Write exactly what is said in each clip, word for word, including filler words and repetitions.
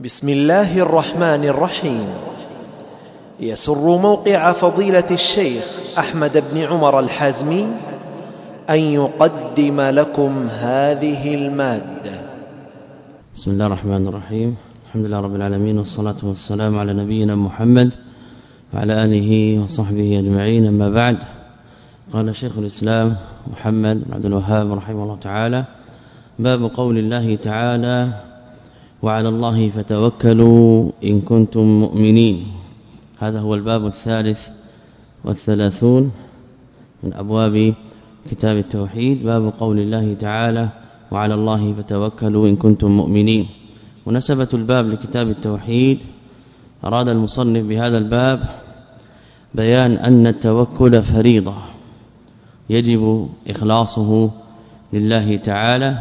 بسم الله الرحمن الرحيم. يسر موقع فضيلة الشيخ أحمد بن عمر الحازمي أن يقدم لكم هذه المادة. بسم الله الرحمن الرحيم. الحمد لله رب العالمين، والصلاة والسلام على نبينا محمد وعلى آله وصحبه أجمعين، أما بعد. قال شيخ الإسلام محمد بن عبد الوهاب رحمه الله تعالى: باب قول الله تعالى: وعلى الله فتوكلوا إن كنتم مؤمنين. هذا هو الباب الثالث والثلاثون من أبواب كتاب التوحيد، باب قول الله تعالى: وعلى الله فتوكلوا إن كنتم مؤمنين. مناسبة الباب لكتاب التوحيد، أراد المصنف بهذا الباب بيان أن التوكل فريضة يجب إخلاصه لله تعالى،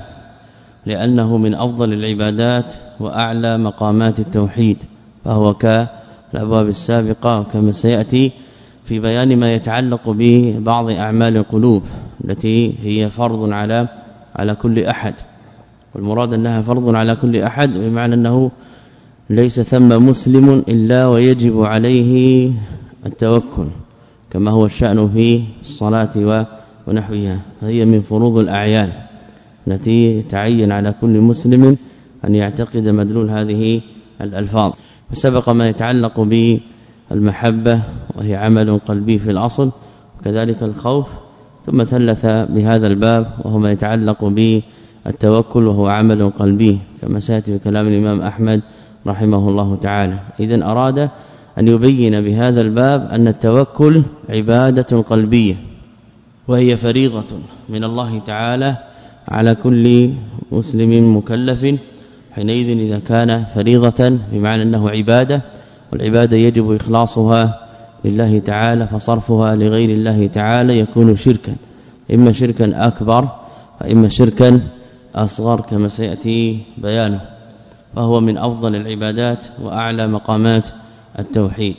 لأنه من أفضل العبادات وأعلى مقامات التوحيد، فهو كالأبواب السابقة كما سيأتي في بيان ما يتعلق ببعض أعمال القلوب التي هي فرض على على كل أحد، والمراد أنها فرض على كل أحد بمعنى أنه ليس ثم مسلم إلا ويجب عليه التوكل، كما هو الشأن في الصلاة ونحوها، فهي من فروض الأعيان التي تعين على كل مسلم أن يعتقد مدلول هذه الألفاظ. وسبق ما يتعلق بالمحبة وهي عمل قلبي في الأصل، وكذلك الخوف، ثم ثلث بهذا الباب وهو ما يتعلق بالتوكل وهو عمل قلبي كما سيأتي بكلام الإمام أحمد رحمه الله تعالى. إذن أراد أن يبين بهذا الباب أن التوكل عبادة قلبية، وهي فريضة من الله تعالى على كل مسلم مكلف، حينئذ إذا كان فريضة بمعنى أنه عبادة، والعبادة يجب إخلاصها لله تعالى، فصرفها لغير الله تعالى يكون شركا، إما شركا أكبر وإما شركا أصغر كما سيأتي بيانه، فهو من أفضل العبادات وأعلى مقامات التوحيد.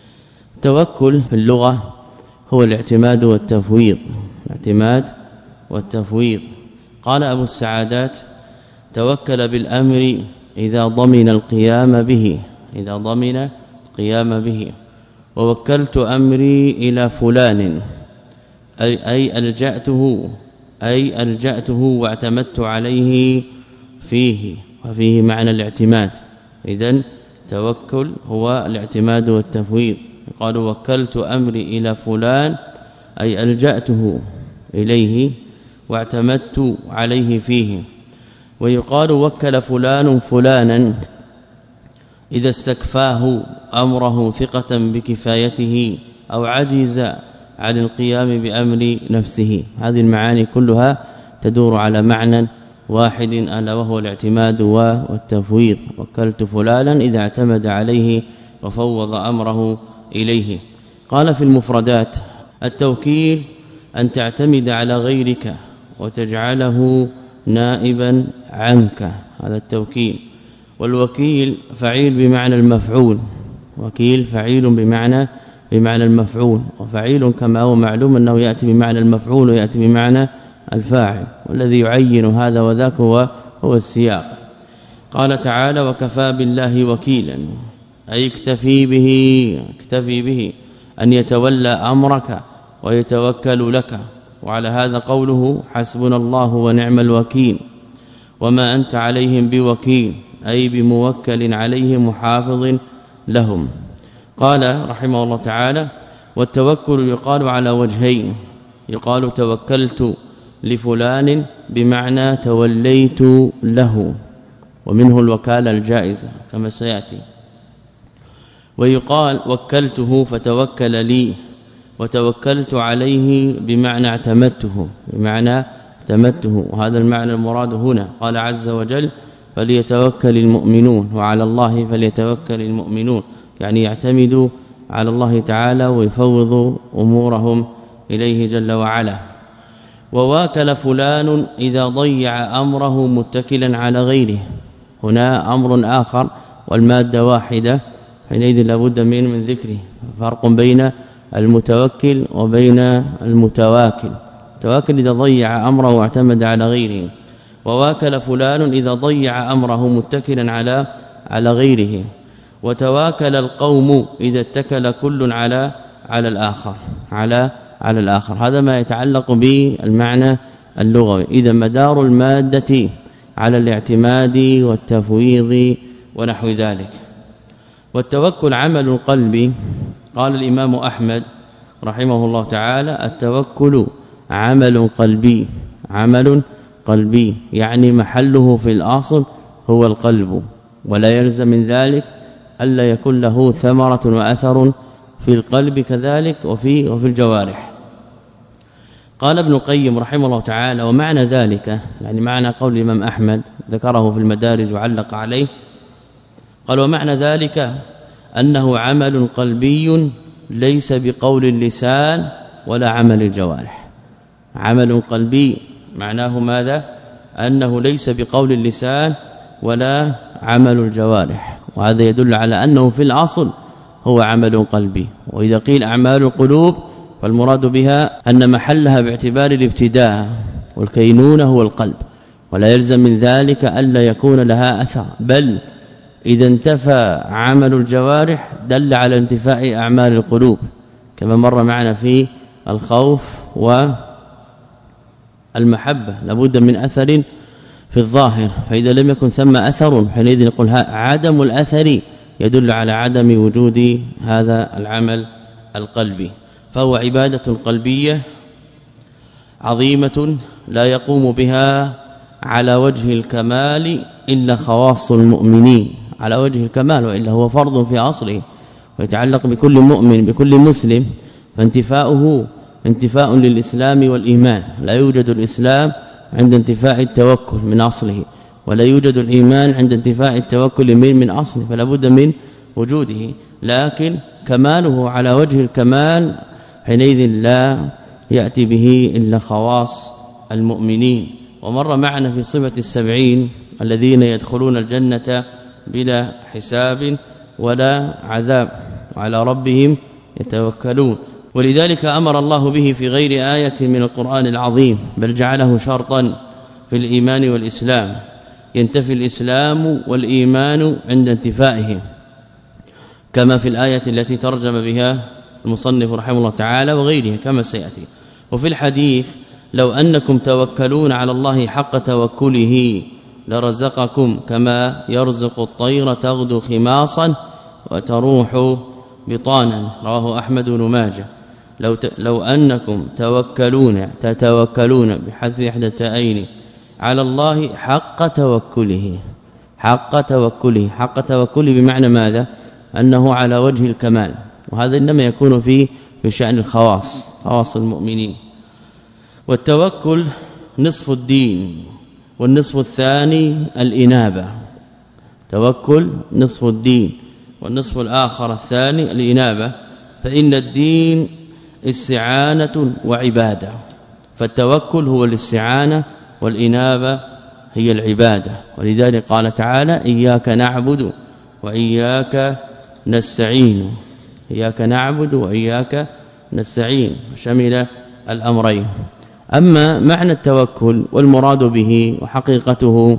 التوكل في اللغة هو الاعتماد والتفويض، الاعتماد والتفويض. قال أبو السعادات: توكل بالأمر إذا ضمن القيام به، إذا ضمن القيام به. ووكلت أمري إلى فلان أي, أي ألجأته أي ألجأته واعتمدت عليه فيه، وفيه معنى الاعتماد. إذن توكل هو الاعتماد والتفويض. قال: وكلت أمري إلى فلان أي ألجأته إليه واعتمدت عليه فيه. ويقال: وكل فلان فلانا إذا استكفاه أمره ثقة بكفايته أو عجز عن القيام بأمر نفسه. هذه المعاني كلها تدور على معنى واحد، ألا وهو الاعتماد والتفويض. وكلت فلانا إذا اعتمد عليه وفوض أمره إليه. قال في المفردات: التوكيل أن تعتمد على غيرك وتجعله نائبا عنك، هذا التوكيل. والوكيل فعيل بمعنى المفعول، وكيل فعيل بمعنى بمعنى المفعول، وفعيل كما هو معلوم أنه يأتي بمعنى المفعول ويأتي بمعنى الفاعل، والذي يعين هذا وذاك هو هو السياق. قال تعالى: وكفى بالله وكيلا أي اكتفي به اكتفي به أن يتولى أمرك ويتوكل لك. وعلى هذا قوله: حسبنا الله ونعم الوكيل وما أنت عليهم بوكيل أي بموكل عليهم وحافظ لهم. قال رحمه الله تعالى: والتوكل يقال على وجهين، يقال توكلت لفلان بمعنى توليت له، ومنه الوكالة الجائزة كما سيأتي. ويقال وكلته فتوكل لي، وتوكلت عليه بمعنى اعتمدته بمعنى اعتمدته وهذا المعنى المراد هنا. قال عز وجل: فليتوكل المؤمنون، وعلى الله فليتوكل المؤمنون، يعني يعتمدوا على الله تعالى ويفوضوا أمورهم إليه جل وعلا. وواكل فلان إذا ضيع أمره متكلا على غيره، هنا أمر آخر والمادة واحدة، حينئذ لابد من من ذكره. فرق بين المتوكل وبين المتواكل. التواكل إذا ضيع أمره واعتمد على غيره، وواكل فلان إذا ضيع أمره متكلا على على غيره. وتواكل القوم إذا اتكل كل على على الآخر على على الآخر. هذا ما يتعلق بالمعنى اللغوي. إذا مدار المادة على الاعتماد والتفويض ونحو ذلك. والتوكل عمل القلب. قال الإمام أحمد رحمه الله تعالى: التوكل عمل قلبي عمل قلبي يعني محله في الأصل هو القلب، ولا يلزم من ذلك ألا يكون له ثمرة وأثر في القلب كذلك وفي وفي الجوارح. قال ابن القيم رحمه الله تعالى: ومعنى ذلك يعني معنى قول الإمام أحمد ذكره في المدارج وعلق عليه، قال: ومعنى ذلك أنه عمل قلبي ليس بقول اللسان ولا عمل الجوارح. عمل قلبي معناه ماذا؟ أنه ليس بقول اللسان ولا عمل الجوارح، وهذا يدل على أنه في الأصل هو عمل قلبي. وإذا قيل أعمال القلوب فالمراد بها أن محلها باعتبار الابتداء والكينونة هو القلب، ولا يلزم من ذلك ألا يكون لها أثر، بل إذا انتفى عمل الجوارح دل على انتفاء أعمال القلوب، كما مر معنا في الخوف والمحبة لابد من أثر في الظاهر، فإذا لم يكن ثم أثر حينئذ نقول عدم الأثر يدل على عدم وجود هذا العمل القلبي. فهو عبادة قلبية عظيمة لا يقوم بها على وجه الكمال إلا خواص المؤمنين، على وجه الكمال، وإلا هو فرض في أصله ويتعلق بكل مؤمن بكل مسلم، فانتفاؤه انتفاء للإسلام والإيمان. لا يوجد الإسلام عند انتفاء التوكل من أصله، ولا يوجد الإيمان عند انتفاء التوكل من من أصله، فلا بد من وجوده، لكن كماله على وجه الكمال حينئذ لا يأتي به إلا خواص المؤمنين. ومر معنا في صفة السبعين الذين يدخلون الجنة بلا حساب ولا عذاب وعلى ربهم يتوكلون، ولذلك أمر الله به في غير آية من القرآن العظيم، بل جعله شرطا في الإيمان والإسلام، ينتفي الإسلام والإيمان عند انتفائه، كما في الآية التي ترجم بها المصنف رحمه الله تعالى وغيرها كما سيأتي. وفي الحديث: لو أنكم توكلون على الله حق توكله لرزقكم كما يرزق الطير تغدو خماصا وتروح بطانا، رواه أحمد بن ماجه. لو ت... لو انكم توكلون تتوكلون بحذف احدى التاءين على الله حق توكله، حق توكله حق توكله بمعنى ماذا؟ أنه على وجه الكمال، وهذا انما يكون في في شأن الخواص خواص المؤمنين. والتوكل نصف الدين، والنصف الثاني الإنابة. توكل نصف الدين، والنصف الآخر الثاني الإنابة. فإن الدين استعانة وعبادة، فالتوكل هو الاستعانة والإنابة هي العبادة. ولذلك قال تعالى: إياك نعبد وإياك نستعين، إياك نعبد وإياك نستعين، شمل الأمرين. أما معنى التوكل والمراد به وحقيقته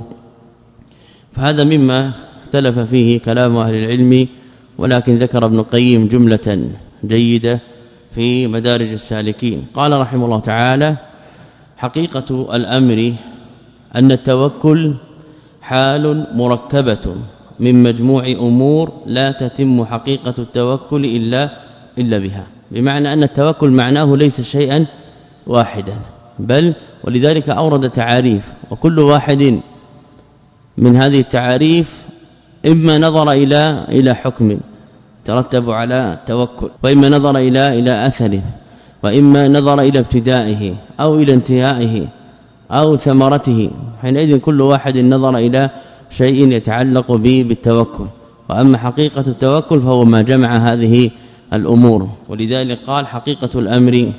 فهذا مما اختلف فيه كلام أهل العلم، ولكن ذكر ابن القيم جملة جيدة في مدارج السالكين. قال رحمه الله تعالى: حقيقة الأمر أن التوكل حال مركبة من مجموع أمور لا تتم حقيقة التوكل إلا إلا بها، بمعنى أن التوكل معناه ليس شيئا واحدا، بل ولذلك أورد تعاريف، وكل واحد من هذه التعاريف إما نظر إلى إلى حكم ترتب على التوكل، وإما نظر إلى إلى أثر، وإما نظر إلى ابتدائه أو إلى انتهائه أو ثمرته. حينئذ كل واحد نظر إلى شيء يتعلق به بالتوكل. وأما حقيقة التوكل فهو ما جمع هذه الأمور. ولذلك قال: حقيقة الأمر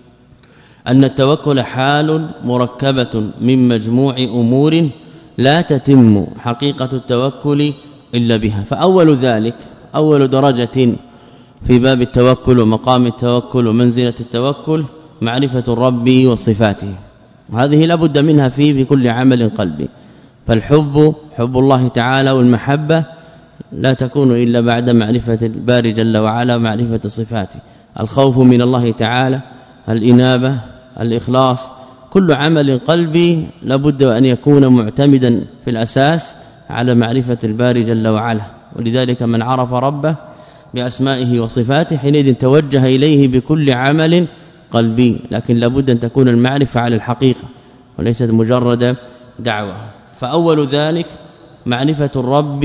أن التوكل حال مركبة من مجموع أمور لا تتم حقيقة التوكل إلا بها. فأول ذلك أول درجة في باب التوكل ومقام التوكل ومنزلة التوكل معرفة الرب وصفاته، وهذه لا بد منها في في كل عمل قلبي. فالحب حب الله تعالى والمحبة لا تكون إلا بعد معرفة الباري جل وعلا ومعرفة صفاته. الخوف من الله تعالى، الإنابة، الإخلاص، كل عمل قلبي لابد أن يكون معتمدا في الأساس على معرفة الباري جل وعلا. ولذلك من عرف ربه بأسمائه وصفاته حينئذ توجه إليه بكل عمل قلبي، لكن لابد أن تكون المعرفة على الحقيقة وليست مجرد دعوة. فأول ذلك معرفة الرب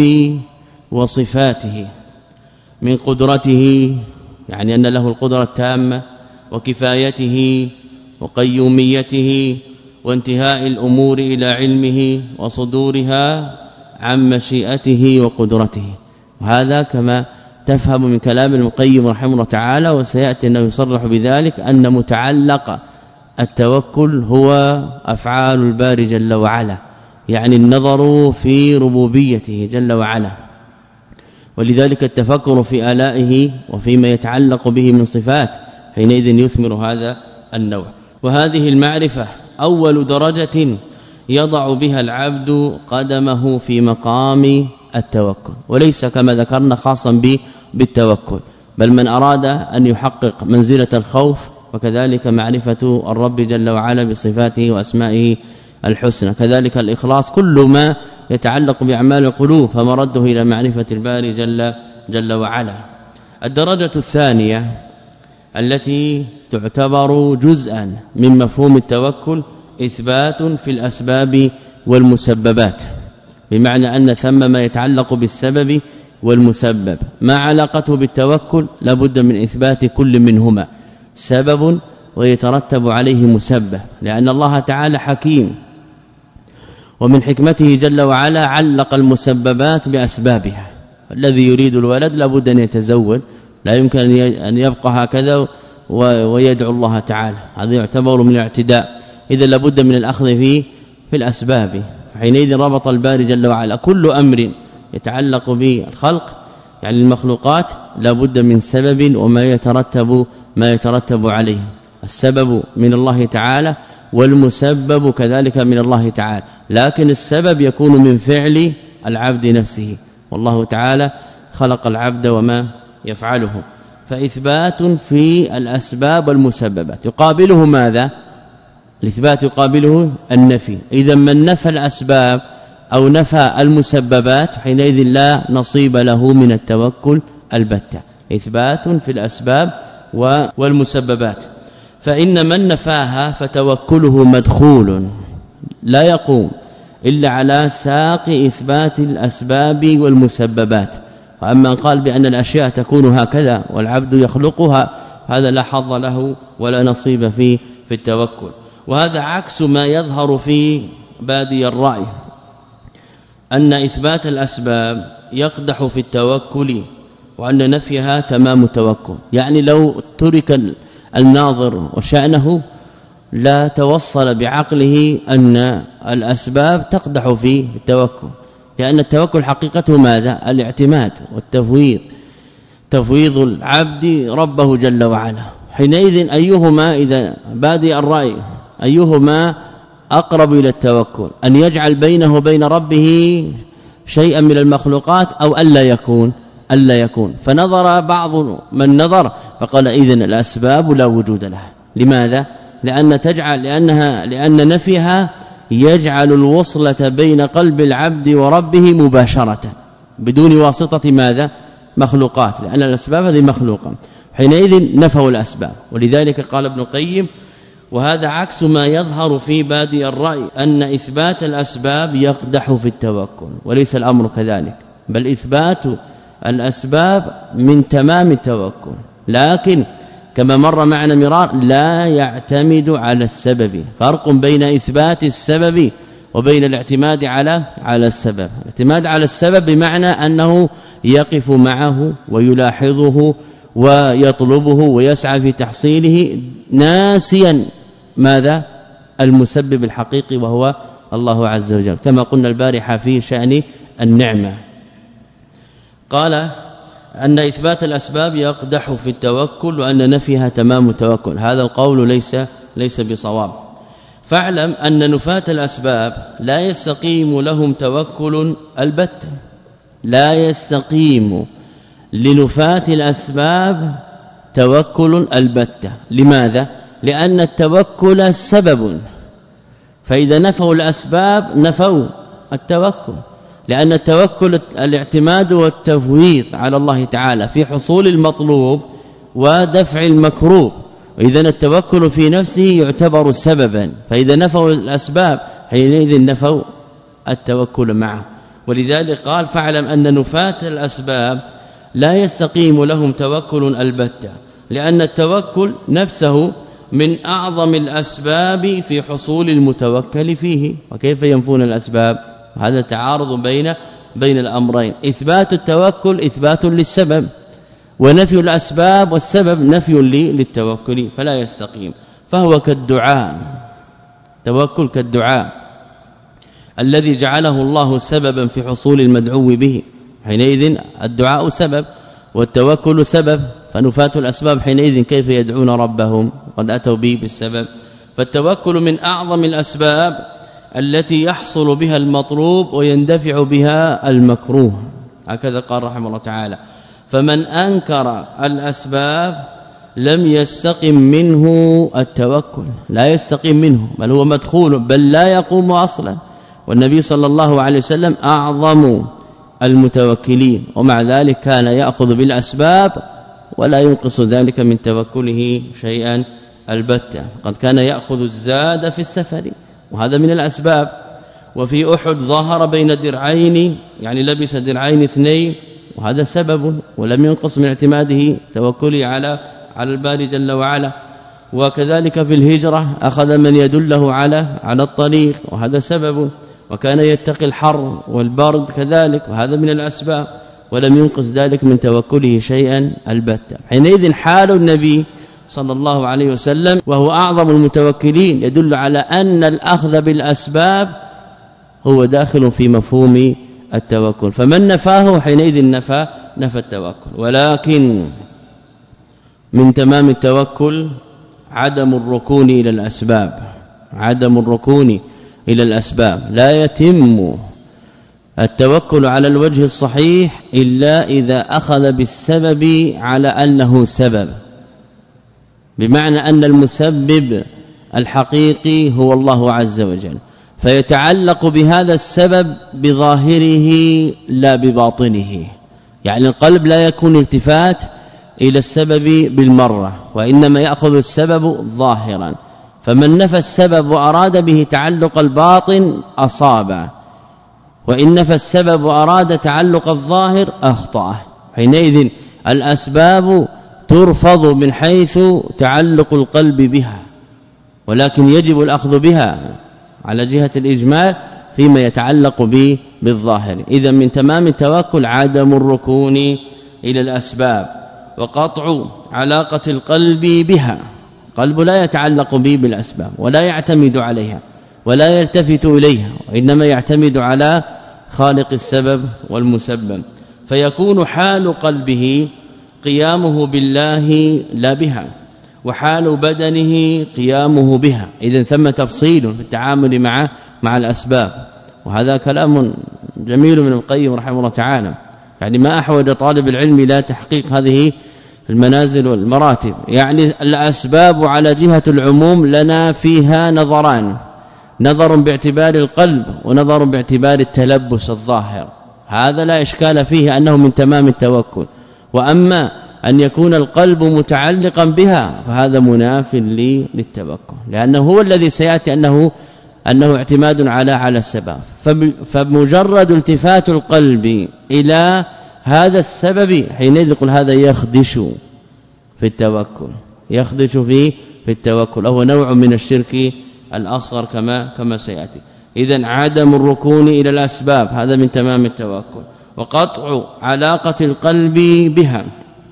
وصفاته من قدرته، يعني أن له القدرة التامة، وكفايته وقيوميته وانتهاء الأمور إلى علمه وصدورها عن مشيئته وقدرته. وهذا كما تفهم من كلام المقيم رحمه الله تعالى، وسيأتي أنه يصرح بذلك أن متعلق التوكل هو أفعال الباري جل وعلا، يعني النظر في ربوبيته جل وعلا. ولذلك التفكر في آلائه وفيما يتعلق به من صفات حينئذ يثمر هذا النوع. وهذه المعرفة أول درجة يضع بها العبد قدمه في مقام التوكل، وليس كما ذكرنا خاصا بالتوكل، بل من أراد أن يحقق منزلة الخوف وكذلك معرفة الرب جل وعلا بصفاته وأسمائه الحسنى، كذلك الإخلاص، كل ما يتعلق بأعمال القلوب فمرده إلى معرفة الباري جل, جل وعلا. الدرجة الثانية التي تعتبر جزءا من مفهوم التوكل إثبات في الأسباب والمسببات، بمعنى أن ثم ما يتعلق بالسبب والمسبب ما علاقته بالتوكل لابد من إثبات كل منهما سبب ويترتب عليه مسبب، لأن الله تعالى حكيم، ومن حكمته جل وعلا علق المسببات بأسبابها. الذي يريد الولد لابد أن يتزوج، لا يمكن أن يبقى هكذا ويدعو الله تعالى، هذا يعتبر من الاعتداء. إذا لابد من الأخذ فيه في الأسباب. حينئذ ربط الباري جل وعلا كل أمر يتعلق بالخلق يعني المخلوقات لابد من سبب وما يترتب ما يترتب عليه، السبب من الله تعالى والمسبب كذلك من الله تعالى، لكن السبب يكون من فعل العبد نفسه، والله تعالى خلق العبد وما يفعله. فإثبات في الأسباب والمسببات يقابله ماذا؟ الإثبات يقابله النفي. إذا من نفى الأسباب أو نفى المسببات حينئذ لا نصيب له من التوكل البتة. إثبات في الأسباب والمسببات، فإن من نفاها فتوكله مدخول لا يقوم إلا على ساق إثبات الأسباب والمسببات. وأما قال بأن الأشياء تكون هكذا والعبد يخلقها هذا لا حظ له ولا نصيب فيه في التوكل. وهذا عكس ما يظهر في بادي الرأي، أن إثبات الأسباب يقدح في التوكل وأن نفيها تمام التوكل. يعني لو ترك الناظر وشأنه لا توصل بعقله أن الأسباب تقدح في التوكل، لأن التوكل حقيقته ماذا؟ الاعتماد والتفويض، تفويض العبد ربه جل وعلا. حينئذ أيهما إذا بادئ الرأي أيهما أقرب إلى التوكل؟ أن يجعل بينه وبين ربه شيئا من المخلوقات أو ألا يكون ألا يكون فنظر بعض من نظر فقال إذن الأسباب لا وجود لها. لماذا؟ لأن تجعل لأنها لأن نفيها يجعل الوصلة بين قلب العبد وربه مباشرة بدون واسطة ماذا؟ مخلوقات، لأن الأسباب هذه مخلوقة. حينئذ نفوا الأسباب. ولذلك قال ابن القيم وهذا عكس ما يظهر في بادئ الرأي، أن إثبات الأسباب يقدح في التوكل، وليس الأمر كذلك، بل إثبات الأسباب من تمام التوكل، لكن كما مر معنا مرار لا يعتمد على السبب. فرق بين إثبات السبب وبين الاعتماد على على السبب. الاعتماد على السبب بمعنى أنه يقف معه ويلاحظه ويطلبه ويسعى في تحصيله ناسيا ماذا؟ المسبب الحقيقي وهو الله عز وجل، كما قلنا البارحة في شأن النعمة. قال أن إثبات الأسباب يقدح في التوكل وأن نفيها تمام التوكل، هذا القول ليس ليس بصواب. فاعلم أن نفاة الأسباب لا يستقيم لهم توكل البتة، لا يستقيم لنفاة الأسباب توكل البتة. لماذا؟ لأن التوكل سبب، فإذا نفوا الأسباب نفوا التوكل، لأن التوكل الاعتماد والتفويض على الله تعالى في حصول المطلوب ودفع المكروه، وإذا التوكل في نفسه يعتبر سببا، فإذا نفوا الأسباب حينئذ نفوا التوكل معه. ولذلك قال فاعلم أن نفاة الأسباب لا يستقيم لهم توكل البتة، لأن التوكل نفسه من أعظم الأسباب في حصول المتوكل فيه. وكيف ينفون الأسباب؟ هذا تعارض بين بين الأمرين. إثبات التوكل إثبات للسبب، ونفي الأسباب والسبب نفي للتوكل، فلا يستقيم. فهو كالدعاء، توكل كالدعاء الذي جعله الله سببا في حصول المدعو به، حينئذ الدعاء سبب والتوكل سبب، فنفاة الأسباب حينئذ كيف يدعون ربهم قد أتوا به بالسبب. فالتوكل من أعظم الأسباب التي يحصل بها المطلوب ويندفع بها المكروه، هكذا قال رحمه الله تعالى. فمن أنكر الأسباب لم يستقم منه التوكل، لا يستقيم منه، بل هو مدخول، بل لا يقوم أصلا. والنبي صلى الله عليه وسلم أعظم المتوكلين، ومع ذلك كان يأخذ بالأسباب ولا ينقص ذلك من توكله شيئا البتة. قد كان يأخذ الزاد في السفر، وهذا من الأسباب. وفي أحد ظهر بين درعين، يعني لبس درعين اثنين، وهذا سبب ولم ينقص من اعتماده توكله على على الباري جل وعلا. وكذلك في الهجرة أخذ من يدله على على الطريق، وهذا سبب. وكان يتقي الحر والبرد كذلك، وهذا من الأسباب، ولم ينقص ذلك من توكله شيئا البتة. حينئذ حال النبي صلى الله عليه وسلم وهو أعظم المتوكلين يدل على أن الأخذ بالأسباب هو داخل في مفهوم التوكل، فمن نفاه حينئذ نفى نفى التوكل. ولكن من تمام التوكل عدم الركون إلى الأسباب، عدم الركون إلى الأسباب. لا يتم التوكل على الوجه الصحيح إلا إذا أخذ بالسبب على أنه سبب، بمعنى أن المسبب الحقيقي هو الله عز وجل، فيتعلق بهذا السبب بظاهره لا بباطنه. يعني القلب لا يكون التفات إلى السبب بالمرة، وإنما يأخذ السبب ظاهرا. فمن نفى السبب وأراد به تعلق الباطن أصاب، وإن نفى السبب وأراد تعلق الظاهر أخطأ. حينئذ الأسباب ترفض من حيث تعلق القلب بها، ولكن يجب الأخذ بها على جهة الإجمال فيما يتعلق به بالظاهر. إذا من تمام التوكل عدم الركون إلى الأسباب، وقطع علاقة القلب بها. قلب لا يتعلق به بالأسباب ولا يعتمد عليها ولا يلتفت إليها، وإنما يعتمد على خالق السبب والمسبب. فيكون حال قلبه قيامه بالله لا بها، وحال بدنه قيامه بها. إذن ثم تفصيل في التعامل مع مع الأسباب، وهذا كلام جميل من القيم رحمه الله تعالى. يعني ما أحوج طالب العلم إلى تحقيق هذه المنازل والمراتب. يعني الأسباب على جهة العموم لنا فيها نظران، نظر باعتبار القلب ونظر باعتبار التلبس الظاهر، هذا لا إشكال فيه أنه من تمام التوكل. وأما أن يكون القلب متعلقا بها فهذا مناف للتوكل، لأنه هو الذي سيأتي أنه أنه اعتماد على على السبب. فمجرد التفات القلب إلى هذا السبب حينئذ يقول هذا يخدش في التوكل، يخدش في في التوكل، وهو نوع من الشرك الأصغر كما كما سيأتي. إذن عدم الركون إلى الأسباب هذا من تمام التوكل، وقطع علاقة القلب بها،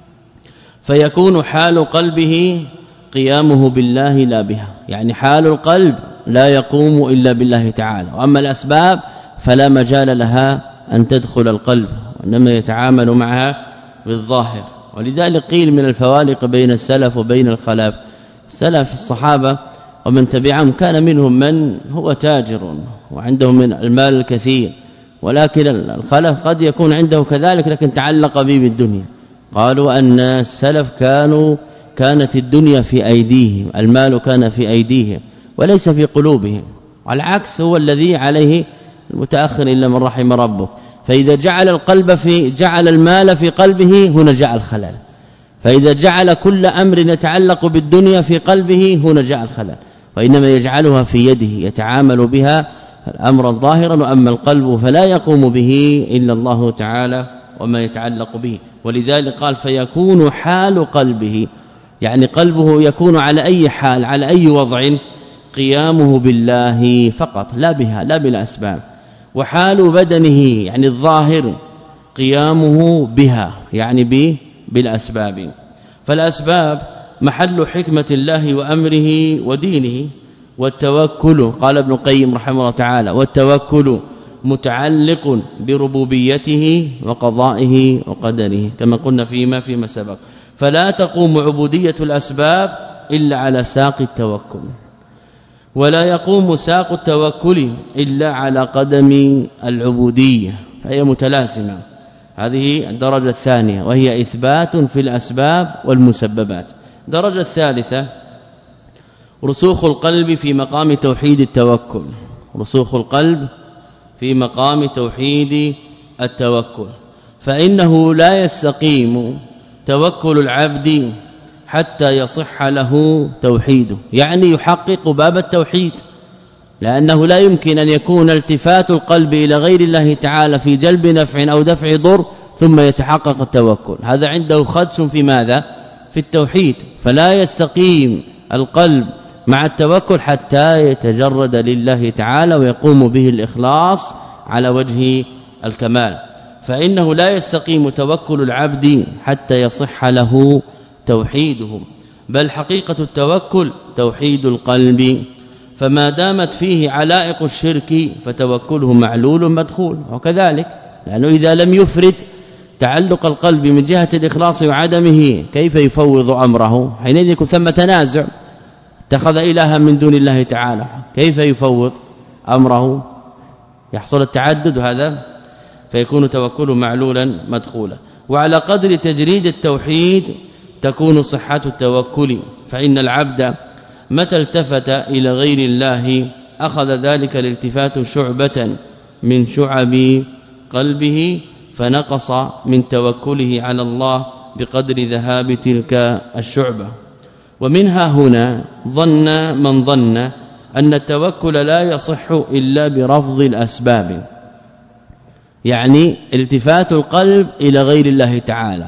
فيكون حال قلبه قيامه بالله لا بها. يعني حال القلب لا يقوم إلا بالله تعالى، وأما الأسباب فلا مجال لها أن تدخل القلب، وإنما يتعامل معها بالظاهر. ولذلك قيل من الفوارق بين السلف وبين الخلف. سلف الصحابة ومن تبعهم كان منهم من هو تاجر وعنده من المال الكثير ولكن الخلف قد يكون عنده كذلك لكن تعلق به بالدنيا. قالوا أن السلف كانوا كانت الدنيا في أيديهم، المال كان في أيديهم وليس في قلوبهم، والعكس هو الذي عليه المتأخر إلا من رحم ربك. فإذا جعل القلب في جعل المال في قلبه هنا جاء الخلل، فإذا جعل كل أمر يتعلق بالدنيا في قلبه هنا جاء الخلل، وإنما يجعلها في يده يتعامل بها الأمر ظاهرا، وأما القلب فلا يقوم به إلا الله تعالى وما يتعلق به. ولذلك قال فيكون حال قلبه، يعني قلبه يكون على أي حال على أي وضع قيامه بالله فقط لا بها لا بالأسباب، وحال بدنه يعني الظاهر قيامه بها يعني به بالأسباب. فالأسباب محل حكمة الله وأمره ودينه، والتوكل قال ابن القيم رحمه الله تعالى والتوكل متعلق بربوبيته وقضائه وقدره كما قلنا فيما فيما سبق. فلا تقوم عبودية الأسباب إلا على ساق التوكل، ولا يقوم ساق التوكل إلا على قدم العبودية، فهي متلازمة. هذه الدرجة الثانية وهي إثبات في الأسباب والمسببات. الدرجة الثالثة رسوخ القلب في مقام توحيد التوكل، رسوخ القلب في مقام توحيد التوكل، فإنه لا يستقيم توكل العبد حتى يصح له توحيده، يعني يحقق باب التوحيد، لأنه لا يمكن أن يكون التفات القلب إلى غير الله تعالى في جلب نفع أو دفع ضر ثم يتحقق التوكل، هذا عنده خدش في ماذا؟ في التوحيد. فلا يستقيم القلب مع التوكل حتى يتجرد لله تعالى ويقوم به الإخلاص على وجه الكمال، فإنه لا يستقيم توكل العبد حتى يصح له توحيده، بل حقيقة التوكل توحيد القلب، فما دامت فيه علائق الشرك فتوكله معلول مدخول. وكذلك لأنه إذا لم يفرد تعلق القلب من جهة الإخلاص وعدمه كيف يفوض أمره؟ حينئذ يكون ثم تنازع، اتخذ إلها من دون الله تعالى كيف يفوض أمره؟ يحصل التعدد هذا، فيكون توكله معلولا مدخولا. وعلى قدر تجريد التوحيد تكون صحة التوكل، فإن العبد متى التفت إلى غير الله أخذ ذلك الالتفات شعبة من شعب قلبه، فنقص من توكله على الله بقدر ذهاب تلك الشعبة. ومنها هنا ظن من ظن أن التوكل لا يصح إلا برفض الأسباب، يعني التفات القلب إلى غير الله تعالى،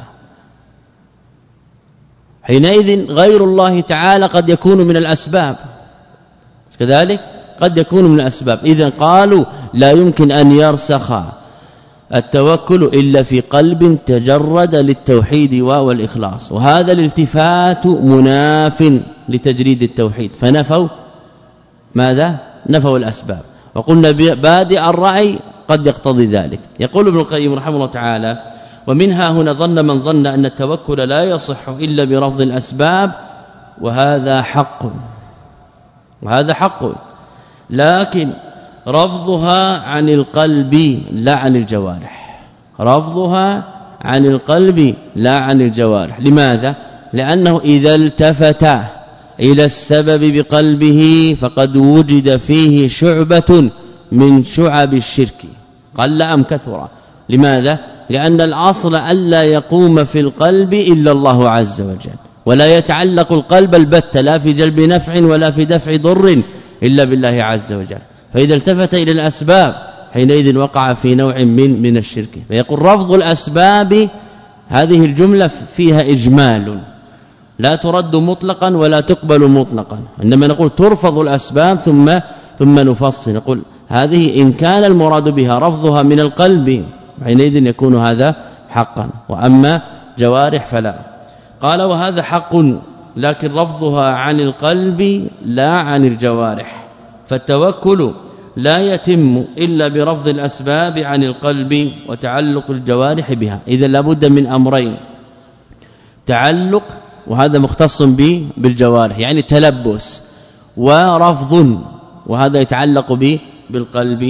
حينئذ غير الله تعالى قد يكون من الأسباب، كذلك قد يكون من الأسباب. إذن قالوا لا يمكن أن يرسخ التوكل إلا في قلب تجرد للتوحيد والإخلاص، وهذا الالتفات مناف لتجريد التوحيد، فنفوا ماذا؟ نفوا الأسباب. وقلنا بادئ الرأي قد يقتضي ذلك. يقول ابن القيم رحمه الله تعالى ومنها هنا ظن من ظن أن التوكل لا يصح إلا برفض الأسباب، وهذا حق، وهذا حق، لكن رفضها عن القلب لا عن الجوارح، رفضها عن القلب لا عن الجوارح. لماذا؟ لأنه إذا التفت إلى السبب بقلبه فقد وجد فيه شعبة من شعب الشرك قل أم كثر. لماذا؟ لأن الأصل ألا يقوم في القلب إلا الله عز وجل، ولا يتعلق القلب البتة لا في جلب نفع ولا في دفع ضر إلا بالله عز وجل. فإذا التفت إلى الأسباب حينئذ وقع في نوع من من الشرك. فيقول رفض الأسباب هذه الجملة فيها إجمال، لا ترد مطلقا ولا تقبل مطلقا، إنما نقول ترفض الأسباب ثم ثم نفصل، نقول هذه إن كان المراد بها رفضها من القلب حينئذ يكون هذا حقا، وأما جوارح فلا. قال وهذا حق، لكن رفضها عن القلب لا عن الجوارح، فالتوكل لا يتم إلا برفض الأسباب عن القلب وتعلق الجوارح بها. إذا لابد من أمرين، تعلق وهذا مختص به بالجوارح يعني تلبس، ورفض وهذا يتعلق به بالقلب.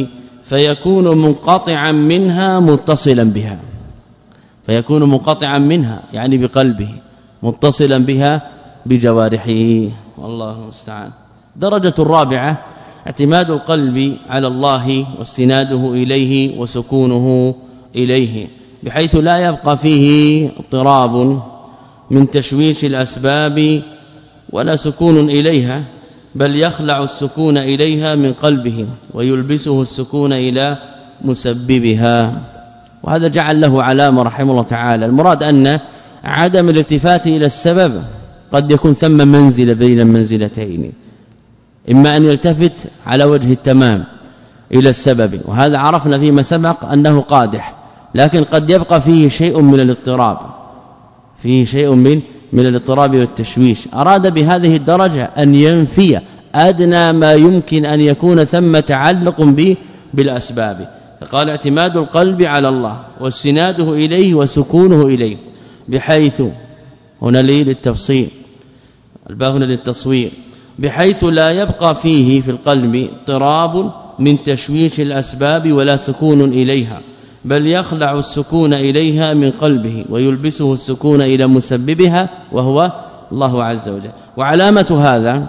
فيكون منقطعا منها متصلا بها فيكون منقطعا منها يعني بقلبه متصلا بها بجوارحه والله المستعان. درجة الرابعة اعتماد القلب على الله واستناده إليه وسكونه إليه بحيث لا يبقى فيه اضطراب من تشويش الأسباب ولا سكون إليها بل يخلع السكون إليها من قلبه ويلبسه السكون إلى مسببها. وهذا جعل له علامة رحمه الله تعالى. المراد أن عدم الالتفات إلى السبب قد يكون ثم منزل بين المنزلتين، إما أن يلتفت على وجه التمام إلى السبب وهذا عرفنا فيما سبق أنه قادح، لكن قد يبقى فيه شيء من الاضطراب فيه شيء من من الاضطراب والتشويش. أراد بهذه الدرجة أن ينفي أدنى ما يمكن أن يكون ثم تعلق به بالأسباب، فقال اعتماد القلب على الله واستناده إليه وسكونه إليه بحيث هنا لي للتفصيل الباء هنا للتصوير بحيث لا يبقى فيه في القلب اضطراب من تشويش الأسباب ولا سكون إليها بل يخلع السكون إليها من قلبه ويلبسه السكون إلى مسببها وهو الله عز وجل. وعلامة هذا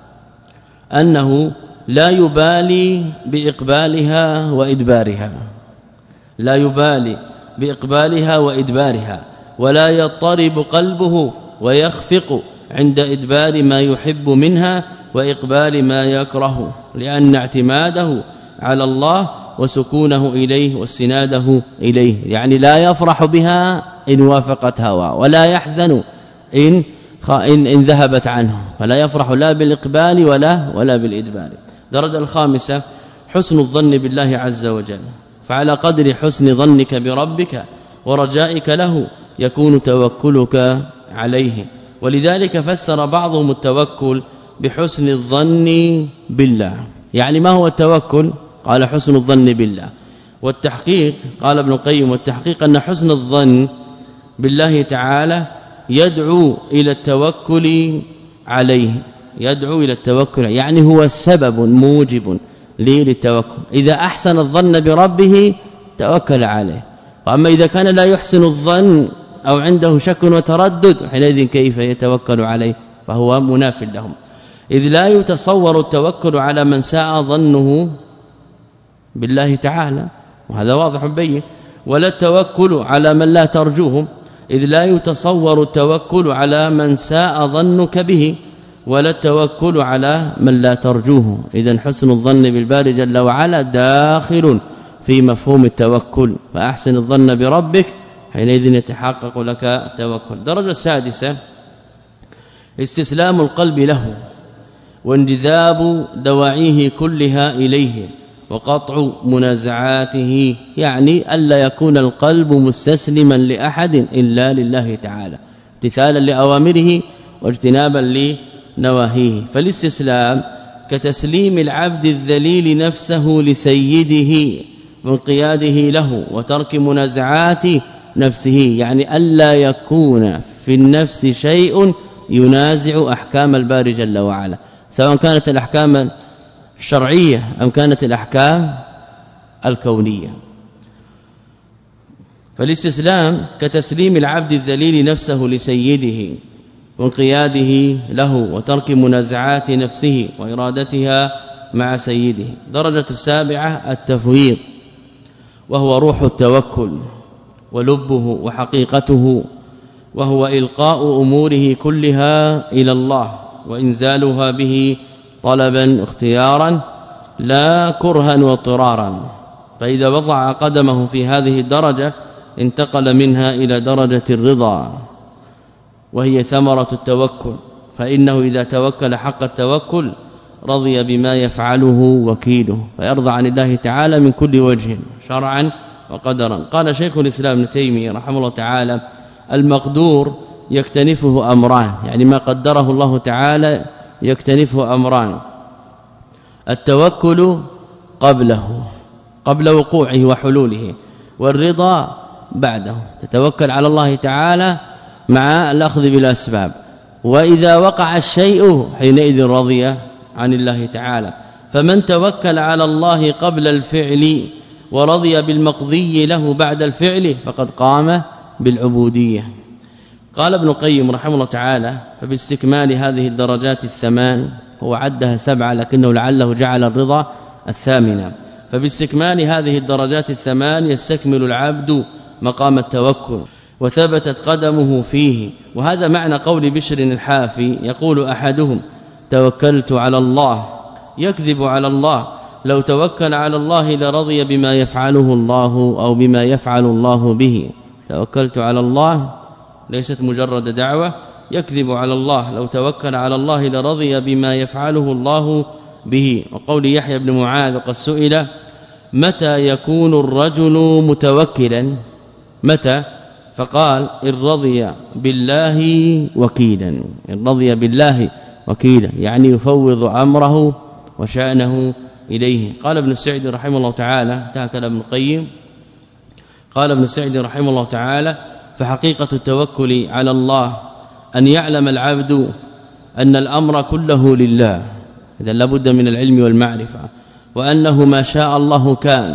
أنه لا يبالي بإقبالها وإدبارها لا يبالي بإقبالها وإدبارها ولا يضطرب قلبه ويخفق عند إدبار ما يحب منها وإقبال ما يكره، لأن اعتماده على الله وسكونه إليه واستناده إليه يعني لا يفرح بها إن وافقت هواه ولا يحزن إن إن, إن ذهبت عنه، فلا يفرح لا بالإقبال ولا ولا بالإدبار. درجة الخامسة حسن الظن بالله عز وجل، فعلى قدر حسن ظنك بربك ورجائك له يكون توكلك عليه. ولذلك فسر بعضهم التوكل بحسن الظن بالله. يعني ما هو التوكل؟ قال حسن الظن بالله. والتحقيق قال ابن القيم والتحقيق أن حسن الظن بالله تعالى يدعو إلى التوكل عليه يدعو إلى التوكل يعني هو سبب موجب للتوكل. إذا أحسن الظن بربه توكل عليه، وأما إذا كان لا يحسن الظن أو عنده شك وتردد حينئذ كيف يتوكل عليه؟ فهو مناف لهم، إذ لا يتصور التوكل على من ساء ظنه بالله تعالى وهذا واضح بين، ولا التوكل على من لا ترجوه، إذ لا يتصور التوكل على من ساء ظنك به، ولا التوكل على من لا ترجوه. إذن حسن الظن بالباري جل وعلا داخل في مفهوم التوكل، فأحسن الظن بربك حينئذ يتحقق لك التوكل. الدرجة السادسة استسلام القلب له وانجذاب دواعيه كلها إليه وقطع منازعاته، يعني ألا يكون القلب مستسلما لأحد إلا لله تعالى امتثالا لأوامره واجتنابا لنواهيه. فالاستسلام كتسليم العبد الذليل نفسه لسيده وانقياده له وترك منازعات نفسه، يعني ألا يكون في النفس شيء ينازع أحكام الباري جل وعلا، سواء كانت الأحكام الشرعية أم كانت الأحكام الكونية. فالاستسلام كتسليم العبد الذليل نفسه لسيده وانقياده له وترك منازعات نفسه وإرادتها مع سيده. درجة السابعة التفويض، وهو روح التوكل ولبه وحقيقته، وهو إلقاء أموره كلها إلى الله وإنزالها به طلبا اختيارا لا كرها واضطرارا. فإذا وضع قدمه في هذه الدرجة انتقل منها إلى درجة الرضا وهي ثمرة التوكل، فإنه إذا توكل حق التوكل رضي بما يفعله وكيله، فيرضى عن الله تعالى من كل وجه شرعا وقدرا. قال شيخ الإسلام ابن تيمية رحمه الله تعالى المقدور يكتنفه أمران، يعني ما قدره الله تعالى يكتنفه أمران: التوكل قبله قبل وقوعه وحلوله، والرضا بعده. تتوكل على الله تعالى مع الأخذ بالأسباب، وإذا وقع الشيء حينئذ رضي عن الله تعالى. فمن توكل على الله قبل الفعل ورضي بالمقضي له بعد الفعل فقد قام بالعبودية. قال ابن القيم رحمه الله تعالى: فباستكمال هذه الدرجات الثمان، هو عدها سبعة لكنه لعله جعل الرضا الثامنة، فباستكمال هذه الدرجات الثمان يستكمل العبد مقام التوكل وثبتت قدمه فيه. وهذا معنى قول بشر الحافي يقول أحدهم: توكلت على الله، يكذب على الله، لو توكل على الله لرضي بما يفعله الله أو بما يفعل الله به. توكلت على الله ليست مجرد دعوة، يكذب على الله، لو توكل على الله لرضي بما يفعله الله به. وقول يحيى بن معاذ قد سئل: متى يكون الرجل متوكلا؟ متى؟ فقال: إن رضي بالله وكيلا، إن رضي بالله وكيلا، يعني يفوض أمره وشأنه إليه. قال ابن السعدي رحمه الله تعالى، تأكل ابن القيم، قال ابن السعدي رحمه الله تعالى: فحقيقة التوكل على الله أن يعلم العبد أن الأمر كله لله، إذا لابد من العلم والمعرفة، وأنه ما شاء الله كان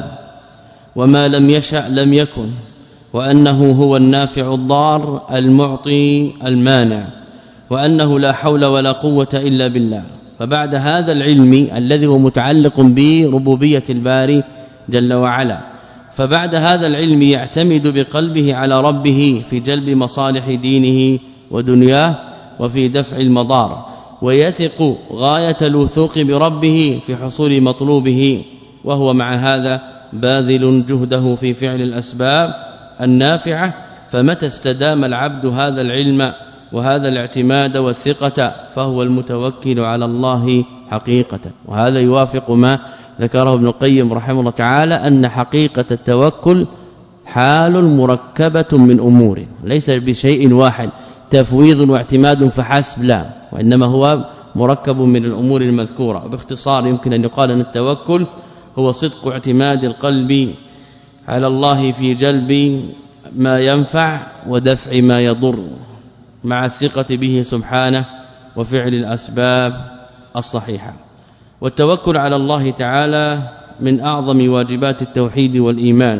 وما لم يشأ لم يكن، وأنه هو النافع الضار المعطي المانع، وأنه لا حول ولا قوة إلا بالله. فبعد هذا العلم الذي هو متعلق بربوبية الباري جل وعلا، فبعد هذا العلم يعتمد بقلبه على ربه في جلب مصالح دينه ودنياه وفي دفع المضار، ويثق غاية الوثوق بربه في حصول مطلوبه، وهو مع هذا باذل جهده في فعل الأسباب النافعة. فمتى استدام العبد هذا العلم وهذا الاعتماد والثقة فهو المتوكل على الله حقيقة. وهذا يوافق ما ذكره ابن القيم رحمه الله تعالى، أن حقيقة التوكل حال مركبة من أمور، ليس بشيء واحد تفويض واعتماد فحسب، لا، وإنما هو مركب من الأمور المذكورة. وباختصار يمكن أن يقال أن التوكل هو صدق اعتماد القلب على الله في جلب ما ينفع ودفع ما يضر، مع الثقة به سبحانه وفعل الأسباب الصحيحة. والتوكل على الله تعالى من أعظم واجبات التوحيد والإيمان،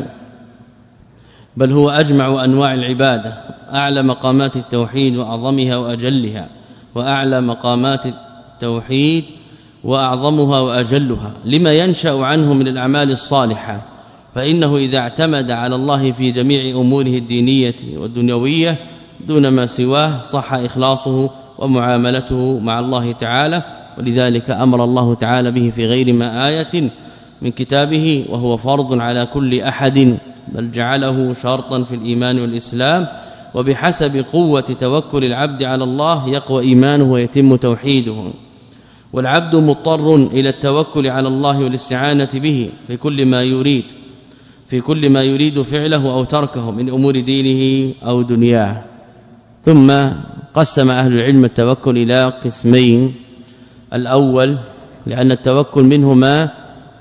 بل هو أجمع أنواع العبادة، أعلى مقامات التوحيد وأعظمها وأجلها، وأعلى مقامات التوحيد وأعظمها وأجلها، لما ينشأ عنه من الأعمال الصالحة. فإنه إذا اعتمد على الله في جميع أموره الدينية والدنيوية دون ما سواه صح إخلاصه ومعاملته مع الله تعالى. ولذلك أمر الله تعالى به في غير ما آية من كتابه، وهو فرض على كل أحد، بل جعله شرطا في الإيمان والإسلام. وبحسب قوة توكل العبد على الله يقوى إيمانه ويتم توحيده. والعبد مضطر إلى التوكل على الله والاستعانة به في كل ما يريد في كل ما يريد فعله أو تركه من أمور دينه أو دنياه. ثم قسم أهل العلم التوكل إلى قسمين: الأول لأن التوكل منه ما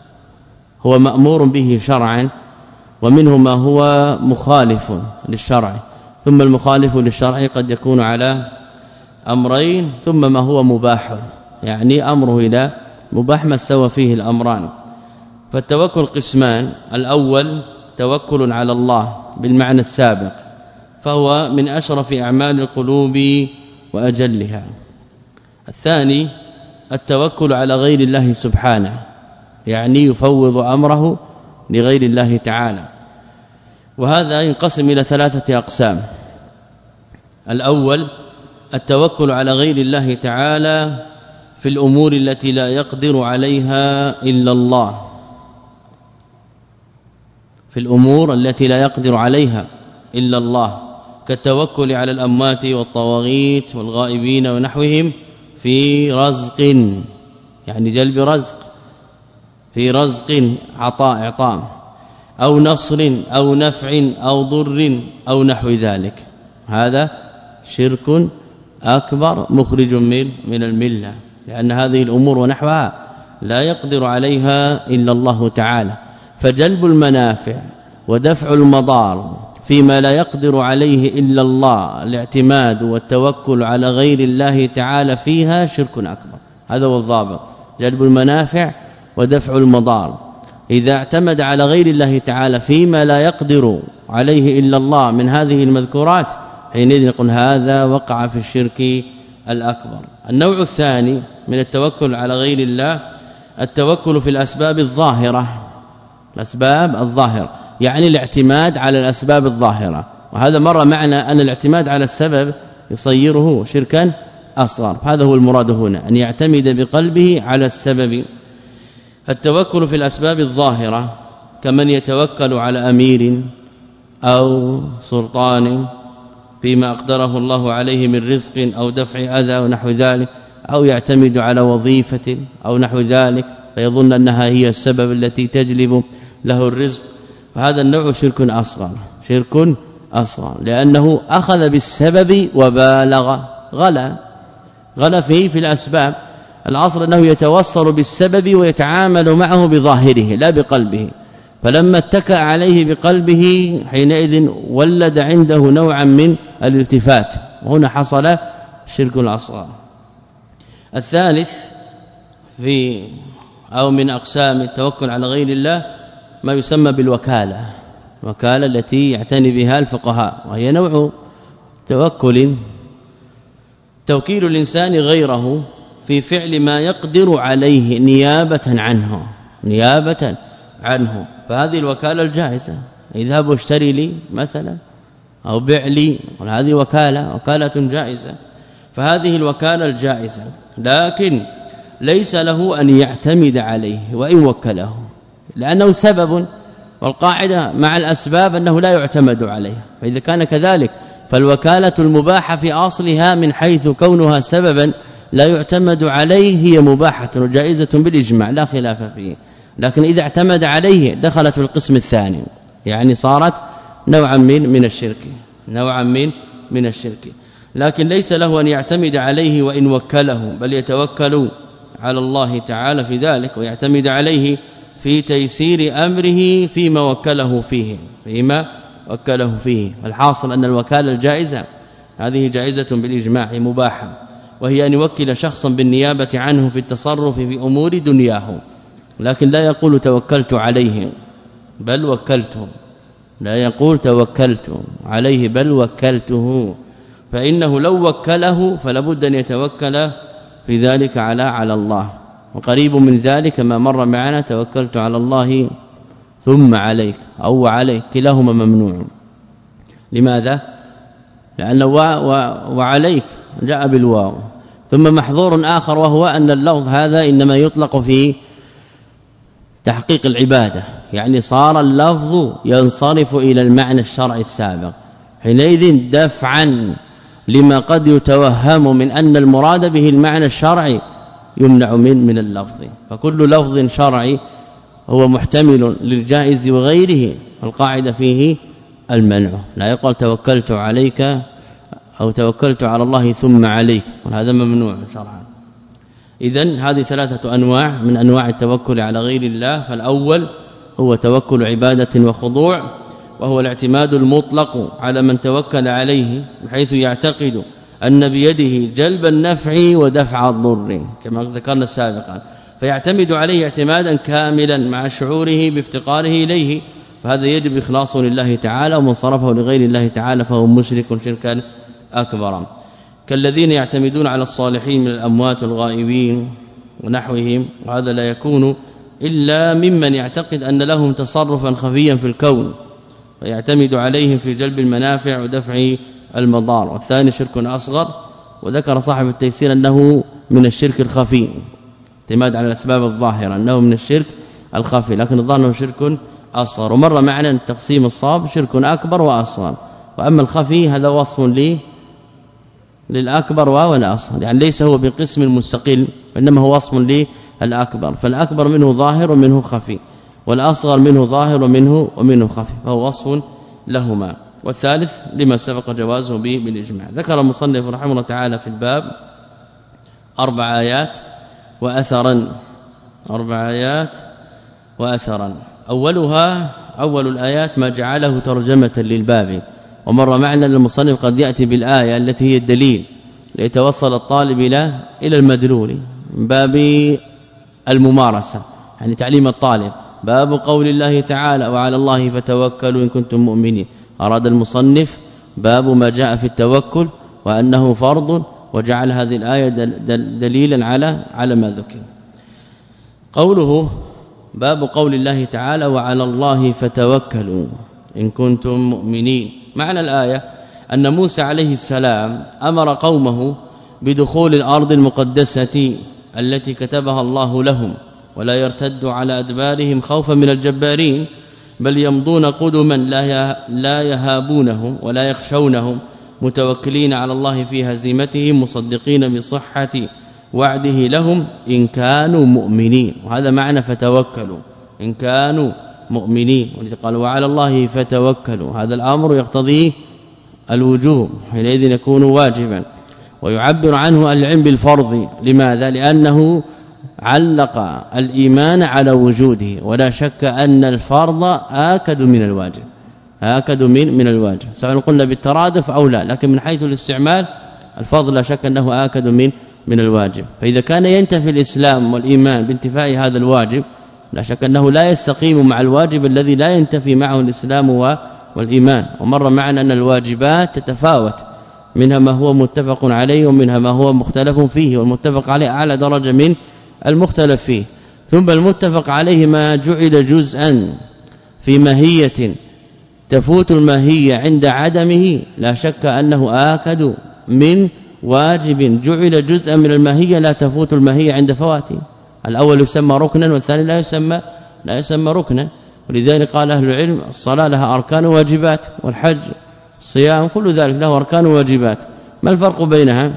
هو مأمور به شرعا، ومنه ما هو مخالف للشرع. ثم المخالف للشرع قد يكون على أمرين، ثم ما هو مباح، يعني أمره إلى مباح ما سوى فيه الأمران. فالتوكل قسمان: الأول توكل على الله بالمعنى السابق، فهو من أشرف أعمال القلوب وأجلها. الثاني التوكل على غير الله سبحانه، يعني يفوض أمره لغير الله تعالى. وهذا ينقسم إلى ثلاثة أقسام: الأول التوكل على غير الله تعالى في الأمور التي لا يقدر عليها إلا الله، في الأمور التي لا يقدر عليها إلا الله، كالتوكل على الأموات والطواغيت والغائبين ونحوهم في رزق، يعني جلب رزق، في رزق عطاء إعطاء، أو نصر أو نفع أو ضر أو نحو ذلك. هذا شرك أكبر مخرج من من الملة، لأن هذه الأمور ونحوها لا يقدر عليها إلا الله تعالى. فجلب المنافع ودفع المضار فيما لا يقدر عليه إلا الله، الاعتماد والتوكل على غير الله تعالى فيها شرك أكبر. هذا هو الضابط: جلب المنافع ودفع المضار. إذا اعتمد على غير الله تعالى فيما لا يقدر عليه إلا الله من هذه المذكورات حينئذ نقول هذا وقع في الشرك الأكبر. النوع الثاني من التوكل على غير الله التوكل في الأسباب الظاهرة، الأسباب الظاهرة يعني الاعتماد على الأسباب الظاهرة، وهذا مر معنا أن الاعتماد على السبب يصيره شركا أصغر. هذا هو المراد هنا، أن يعتمد بقلبه على السبب. التوكل في الأسباب الظاهرة كمن يتوكل على أمير أو سلطان فيما أقدره الله عليه من رزق أو دفع أذى ونحو ذلك، أو يعتمد على وظيفة أو نحو ذلك فيظن أنها هي السبب التي تجلب له الرزق، فهذا النوع شرك أصغر، شرك أصغر لأنه أخذ بالسبب وبالغ، غلا غلا فيه في الأسباب. الأصل أنه يتوصل بالسبب ويتعامل معه بظاهره لا بقلبه، فلما اتكأ عليه بقلبه حينئذ ولد عنده نوعا من الالتفات، وهنا حصل شرك الأصغر. الثالث في أو من أقسام التوكل على غير الله ما يسمى بالوكالة، الوكالة التي يعتني بها الفقهاء، وهي نوع توكل توكيل الإنسان غيره في فعل ما يقدر عليه نيابة عنه، نيابة عنه. فهذه الوكالة الجائزة، اذهب واشتري لي مثلا أو بيع لي، هذه وكالة وكالة جائزة. فهذه الوكالة الجائزة، لكن ليس له أن يعتمد عليه وإن وكله، لأنه سبب، والقاعدة مع الأسباب أنه لا يعتمد عليه. فإذا كان كذلك فالوكالة المباحة في أصلها من حيث كونها سببا لا يعتمد عليه هي مباحة وجائزة بالإجماع لا خلاف فيه، لكن إذا اعتمد عليه دخلت في القسم الثاني، يعني صارت نوعا من من الشرك، نوعا من من الشرك. لكن ليس له أن يعتمد عليه وإن وكله، بل يتوكل على الله تعالى في ذلك ويعتمد عليه في تيسير أمره فيما وكله فيه، فيما وكله فيه. الحاصل أن الوكالة الجائزة هذه جائزة بالإجماع مباحة، وهي أن يوكل شخصا بالنيابة عنه في التصرف في أمور دنياه، لكن لا يقول توكلت عليه بل وكلته، لا يقول توكلت عليه بل وكلته، فإنه لو وكله فلابد أن يتوكل في ذلك على على الله. وقريب من ذلك ما مر معنا توكلت على الله ثم عليك أو عليك، كلاهما ممنوع. لماذا؟ لأن وعليك جاء بالواو، ثم محظور آخر وهو أن اللفظ هذا إنما يطلق في تحقيق العبادة، يعني صار اللفظ ينصرف إلى المعنى الشرعي السابق، حينئذ دفعا لما قد يتوهم من أن المراد به المعنى الشرعي يمنع من من اللفظ. فكل لفظ شرعي هو محتمل للجائز وغيره، القاعدة فيه المنع، لا يقال توكلت عليك أو توكلت على الله ثم عليك، وهذا ممنوع شرعا. إذن هذه ثلاثة أنواع من أنواع التوكل على غير الله. فالأول هو توكل عبادة وخضوع، وهو الاعتماد المطلق على من توكل عليه بحيث يعتقد أن بيده جلب النفع ودفع الضر كما ذكرنا سابقا، فيعتمد عليه اعتمادا كاملا مع شعوره بافتقاره إليه، فهذا يجب إخلاصه لله تعالى، ومن صرفه لغير الله تعالى فهو مشرك شركا أكبر. كالذين يعتمدون على الصالحين من الأموات والغائبين ونحوهم، وهذا لا يكون إلا ممن يعتقد أن لهم تصرفا خفيا في الكون ويعتمد عليهم في جلب المنافع ودفع المضار. والثاني شرك أصغر، وذكر صاحب التيسير أنه من الشرك الخفي، اعتماد على الأسباب الظاهرة أنه من الشرك الخفي، لكن الظاهر أنه شرك أصغر. ومر معنا التقسيم الصواب شرك أكبر وأصغر، وأما الخفي هذا وصف لي للأكبر والأصغر، يعني ليس هو بقسم مستقل، وإنما هو وصف للأكبر، فالأكبر منه ظاهر ومنه خفي، والأصغر منه ظاهر ومنه ومنه خفي، فهو وصف لهما. والثالث لما سبق جوازه به بالإجماع. ذكر المصنف رحمه الله تعالى في الباب أربع آيات وأثرا، أربع آيات وأثرا. أولها أول الآيات ما جعله ترجمة للباب، ومر معنا المصنف قد يأتي بالآية التي هي الدليل ليتوصل الطالب إلى إلى المدلول من باب الممارسة، يعني تعليم الطالب. باب قول الله تعالى وعلى الله فتوكلوا إن كنتم مؤمنين. أراد المصنف باب ما جاء في التوكل وأنه فرض، وجعل هذه الآية دليلا على على ما ذكر. قوله باب قول الله تعالى وعلى الله فتوكلوا إن كنتم مؤمنين. معنى الآية أن موسى عليه السلام أمر قومه بدخول الأرض المقدسة التي كتبها الله لهم، ولا يرتدوا على أدبارهم خوفا من الجبارين، بل يمضون قدما لا يهابونهم ولا يخشونهم، متوكلين على الله في هزيمتهم، مصدقين بصحة وعده لهم إن كانوا مؤمنين. وهذا معنى فتوكلوا إن كانوا مؤمنين. ولذا قال وعلى الله فتوكلوا، هذا الأمر يقتضي الوجوب، حينئذ يكون واجبا. ويعبر عنه العلم بالفرض. لماذا؟ لأنه علق الإيمان على وجوده، ولا شك أن الفرض آكد من الواجب، آكد من من الواجب، سواء قلنا بالترادف أو لا، لكن من حيث الاستعمال الفضل لا شك أنه آكد من من الواجب. فإذا كان ينتفي الإسلام والإيمان بانتفاء هذا الواجب، لا شك أنه لا يستقيم مع الواجب الذي لا ينتفي معه الإسلام والإيمان. ومر معنا أن الواجبات تتفاوت، منها ما هو متفق عليه ومنها ما هو مختلف فيه، والمتفق عليه أعلى درجة من المختلف فيه. ثم المتفق عليه ما جعل جزءا في ماهية تفوت الماهية عند عدمه، لا شك أنه آكد من واجب جعل جزءا من الماهية لا تفوت الماهية عند فواته. الأول يسمى ركنا والثاني لا يسمى لا يسمى ركنا. ولذلك قال أهل العلم الصلاة لها أركان وواجبات، والحج الصيام كل ذلك له أركان وواجبات. ما الفرق بينها؟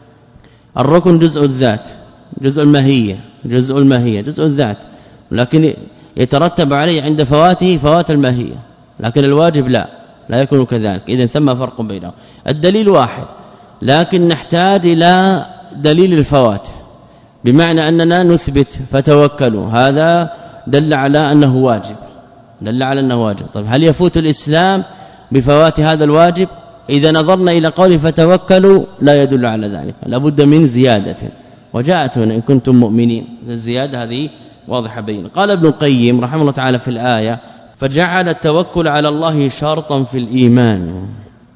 الركن جزء الذات، جزء الماهية، جزء الماهية جزء الذات، لكن يترتب عليه عند فواته فوات الماهية، لكن الواجب لا لا يكون كذلك. إذن ثم فرق بينهم. الدليل واحد، لكن نحتاج إلى دليل الفوات، بمعنى أننا نثبت فتوكلوا، هذا دل على أنه واجب، دل على أنه واجب. طيب هل يفوت الإسلام بفوات هذا الواجب؟ إذا نظرنا إلى قول فتوكلوا لا يدل على ذلك، لابد من زيادة، وجاءت هنا إن كنتم مؤمنين. الزيادة هذه واضحة بين. قال ابن القيم رحمه الله تعالى في الآية فجعل التوكل على الله شرطا في الإيمان.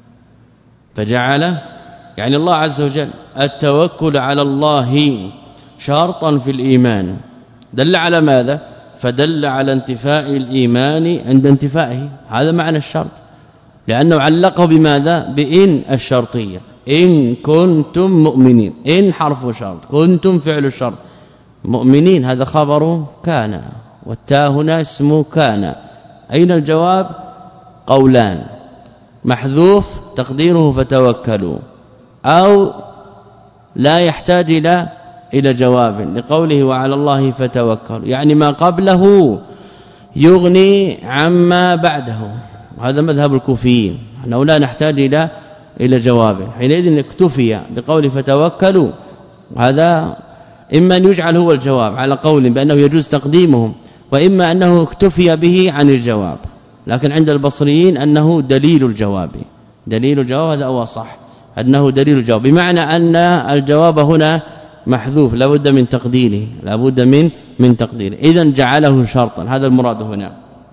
فجعل يعني الله عز وجل التوكل على الله شرطا في الإيمان. دل على ماذا؟ فدل على انتفاء الإيمان عند انتفائه، هذا معنى الشرط، لأنه علقه بماذا؟ بإن الشرطية، إن كنتم مؤمنين، إن حرف شرط، كنتم فعل الشرط، مؤمنين هذا خبر كان، والتاء هنا اسم كان. أين الجواب؟ قولان، محذوف تقديره فتوكلوا، أو لا يحتاج إلى إلى جواب لقوله وعلى الله فتوكلوا، يعني ما قبله يغني عما بعده. وهذا مذهب الكوفيين، أنه لا نحتاج إلى إلى جواب، حينئذ اكتفي بقول فتوكلوا. وهذا إما أن يجعل هو الجواب على قول بأنه يجوز تقديمهم، وإما أنه اكتفي به عن الجواب، لكن عند البصريين أنه دليل الجواب، دليل الجواب هذا هو صح، أنه دليل الجواب، بمعنى أن الجواب هنا محذوف لابد من تقديره، لابد من من تقديره، إذن جعله شرطا، هذا المراد هنا.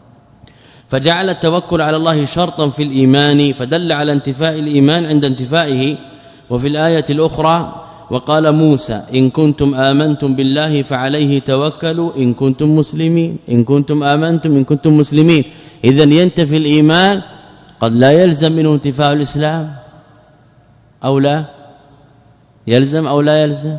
فجعل التوكل على الله شرطا في الإيمان، فدل على انتفاء الإيمان عند انتفائه. وفي الآية الأخرى وقال موسى إن كنتم آمنتم بالله فعليه توكلوا إن كنتم مسلمين، إن كنتم آمنتم إن كنتم مسلمين. إذن ينتفي الإيمان، قد لا يلزم منه انتفاء الإسلام أو لا يلزم أو لا يلزم،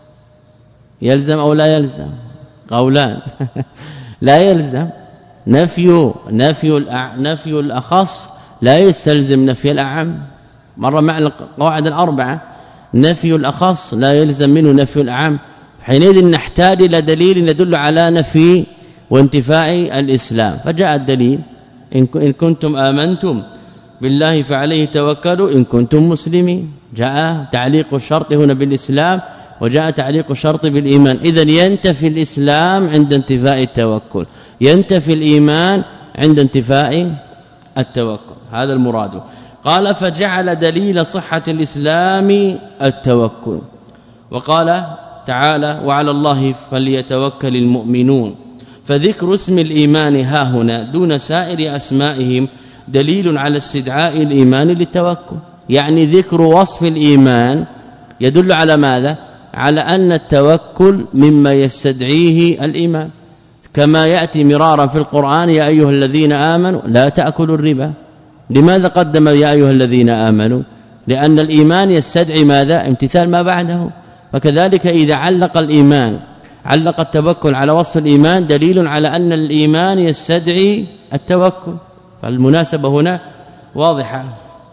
يلزم أو لا يلزم، قولان لا يلزم. نفي نفي الأع... نفي الأخص لا يستلزم نفي الأعم، مر معنا القواعد الأربعة، نفي الأخص لا يلزم منه نفي الأعم، حينئذ نحتاج إلى دليل يدل على نفي وانتفاء الإسلام. فجاء الدليل إن كنتم آمنتم بالله فعليه توكلوا إن كنتم مسلمين. جاء تعليق الشرط هنا بالإسلام، وجاء تعليق الشرط بالإيمان. إذن ينتفي الإسلام عند انتفاء التوكل، ينتفي الإيمان عند انتفاء التوكل، هذا المراد. قال فجعل دليل صحة الإسلام التوكل. وقال تعالى وعلى الله فليتوكل المؤمنون. فذكر اسم الإيمان ها هنا دون سائر أسمائهم دليل على استدعاء الإيمان للتوكل. يعني ذكر وصف الإيمان يدل على ماذا؟ على أن التوكل مما يستدعيه الإيمان، كما يأتي مرارا في القرآن يا أيها الذين آمنوا لا تأكلوا الربا. لماذا قدم يا أيها الذين آمنوا؟ لأن الإيمان يستدعي ماذا؟ امتثال ما بعده. وكذلك إذا علق الإيمان علق التوكل على وصف الإيمان دليل على أن الإيمان يستدعي التوكل، فالمناسبة هنا واضحة.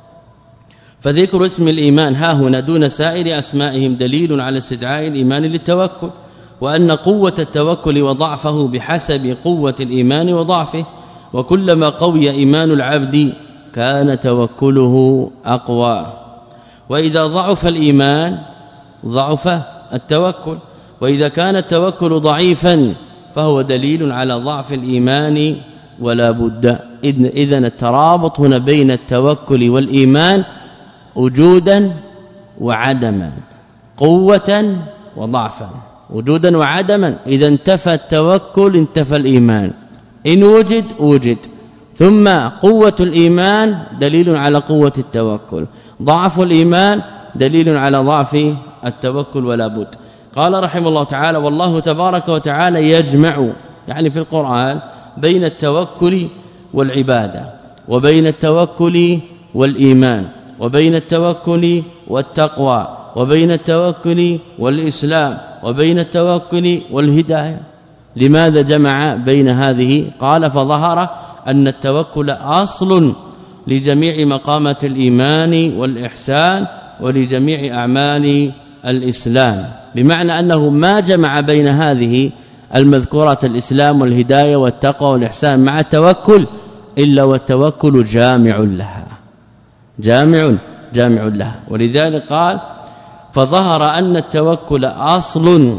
فذكر اسم الإيمان ها هنا دون سائر أسمائهم دليل على استدعاء الإيمان للتوكل، وأن قوة التوكل وضعفه بحسب قوة الإيمان وضعفه، وكلما قوي إيمان العبد كان توكله أقوى، وإذا ضعف الإيمان ضعف التوكل، وإذا كان التوكل ضعيفا فهو دليل على ضعف الإيمان ولا بد. إذن الترابط هنا بين التوكل والإيمان وجودا وعدما، قوة وضعفا، وجودا وعدما. إذا انتفى التوكل انتفى الإيمان، إن وجد وجد. ثم قوة الإيمان دليل على قوة التوكل، ضعف الإيمان دليل على ضعف التوكل ولا بد. قال رحمه الله تعالى: والله تبارك وتعالى يجمع، يعني في القرآن، بين التوكل والعبادة، وبين التوكل والإيمان، وبين التوكل والتقوى، وبين التوكل والإسلام، وبين التوكل والهداية. لماذا جمع بين هذه؟ قال: فظهر أن التوكل أصل لجميع مقامات الإيمان والإحسان ولجميع أعمال الإسلام، بمعنى أنه ما جمع بين هذه المذكورات الإسلام والهداية والتقوى والإحسان مع التوكل إلا والتوكل جامع لها، جامع جامع لها. ولذلك قال: فظهر أن التوكل أصل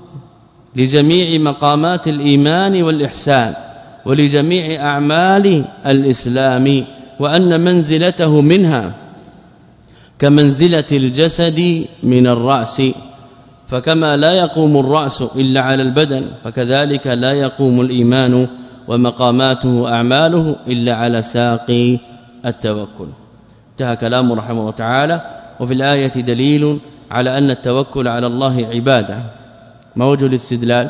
لجميع مقامات الإيمان والإحسان ولجميع أعمال الإسلام، وأن منزلته منها كمنزلة الجسد من الرأس، فكما لا يقوم الرأس إلا على البدن فكذلك لا يقوم الإيمان ومقاماته أعماله إلا على ساق التوكل. انتهى كلامه رحمه الله تعالى. وفي الآية دليل على أن التوكل على الله عبادة. ما وجه الاستدلال؟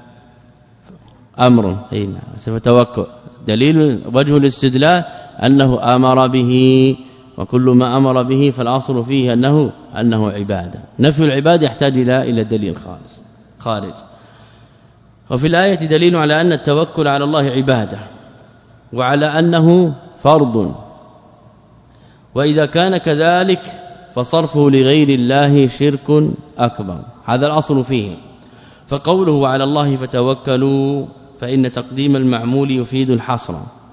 أمر هنا فتوكل دليل. وجه الاستدلال أنه أمر به، وكل ما أمر به فالأصل فيه أنه أنه عبادة. نفي العبادة يحتاج إلى إلى دليل خالص خارج. وفي الآية دليل على أن التوكل على الله عبادة، وعلى أنه فرض، وإذا كان كذلك فصرفه لغير الله شرك أكبر. هذا الأصل فيه. فقوله على الله فتوكلوا فإن تقديم المعمول يفيد الحصر،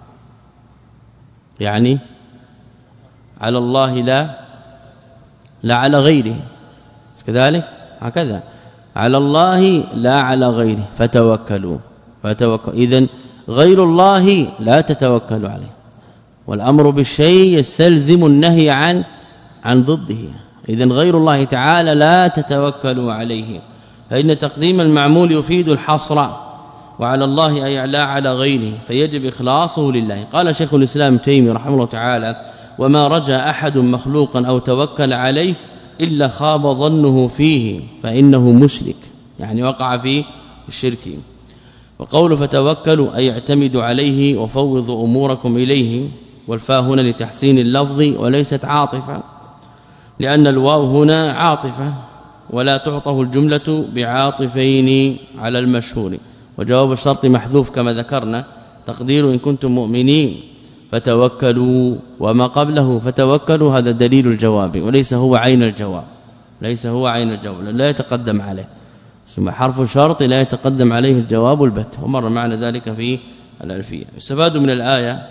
يعني على الله لا لا على غيره، كذلك هكذا على الله لا على غيره فتوكلوا فتوكلوا. إذن غير الله لا تتوكلوا عليه، والأمر بالشيء يستلزم النهي عن عن ضده. إذن غير الله تعالى لا تتوكلوا عليه، فإن تقديم المعمول يفيد الحصر، وعلى الله أي لا على غيره، فيجب إخلاصه لله. قال شيخ الإسلام تيمي رحمه الله تعالى: وما رجى أحد مخلوقا أو توكل عليه إلا خاب ظنه فيه فإنه مشرك، يعني وقع في الشرك. وقول فتوكلوا أي اعتمدوا عليه وفوضوا أموركم إليه، والفاء هنا لتحسين اللفظ وليست عاطفة، لأن الواو هنا عاطفة ولا تعطه الجملة بعاطفين على المشهور. وجواب الشرط محذوف كما ذكرنا، تقدير إن كنتم مؤمنين فتوكلوا، وما قبله فتوكلوا هذا دليل الجواب وليس هو عين الجواب، ليس هو عين الجواب، لا يتقدم عليه، ثم حرف شرط لا يتقدم عليه الجواب البت، ومر معنا ذلك في الألفية. يستفاد من الآية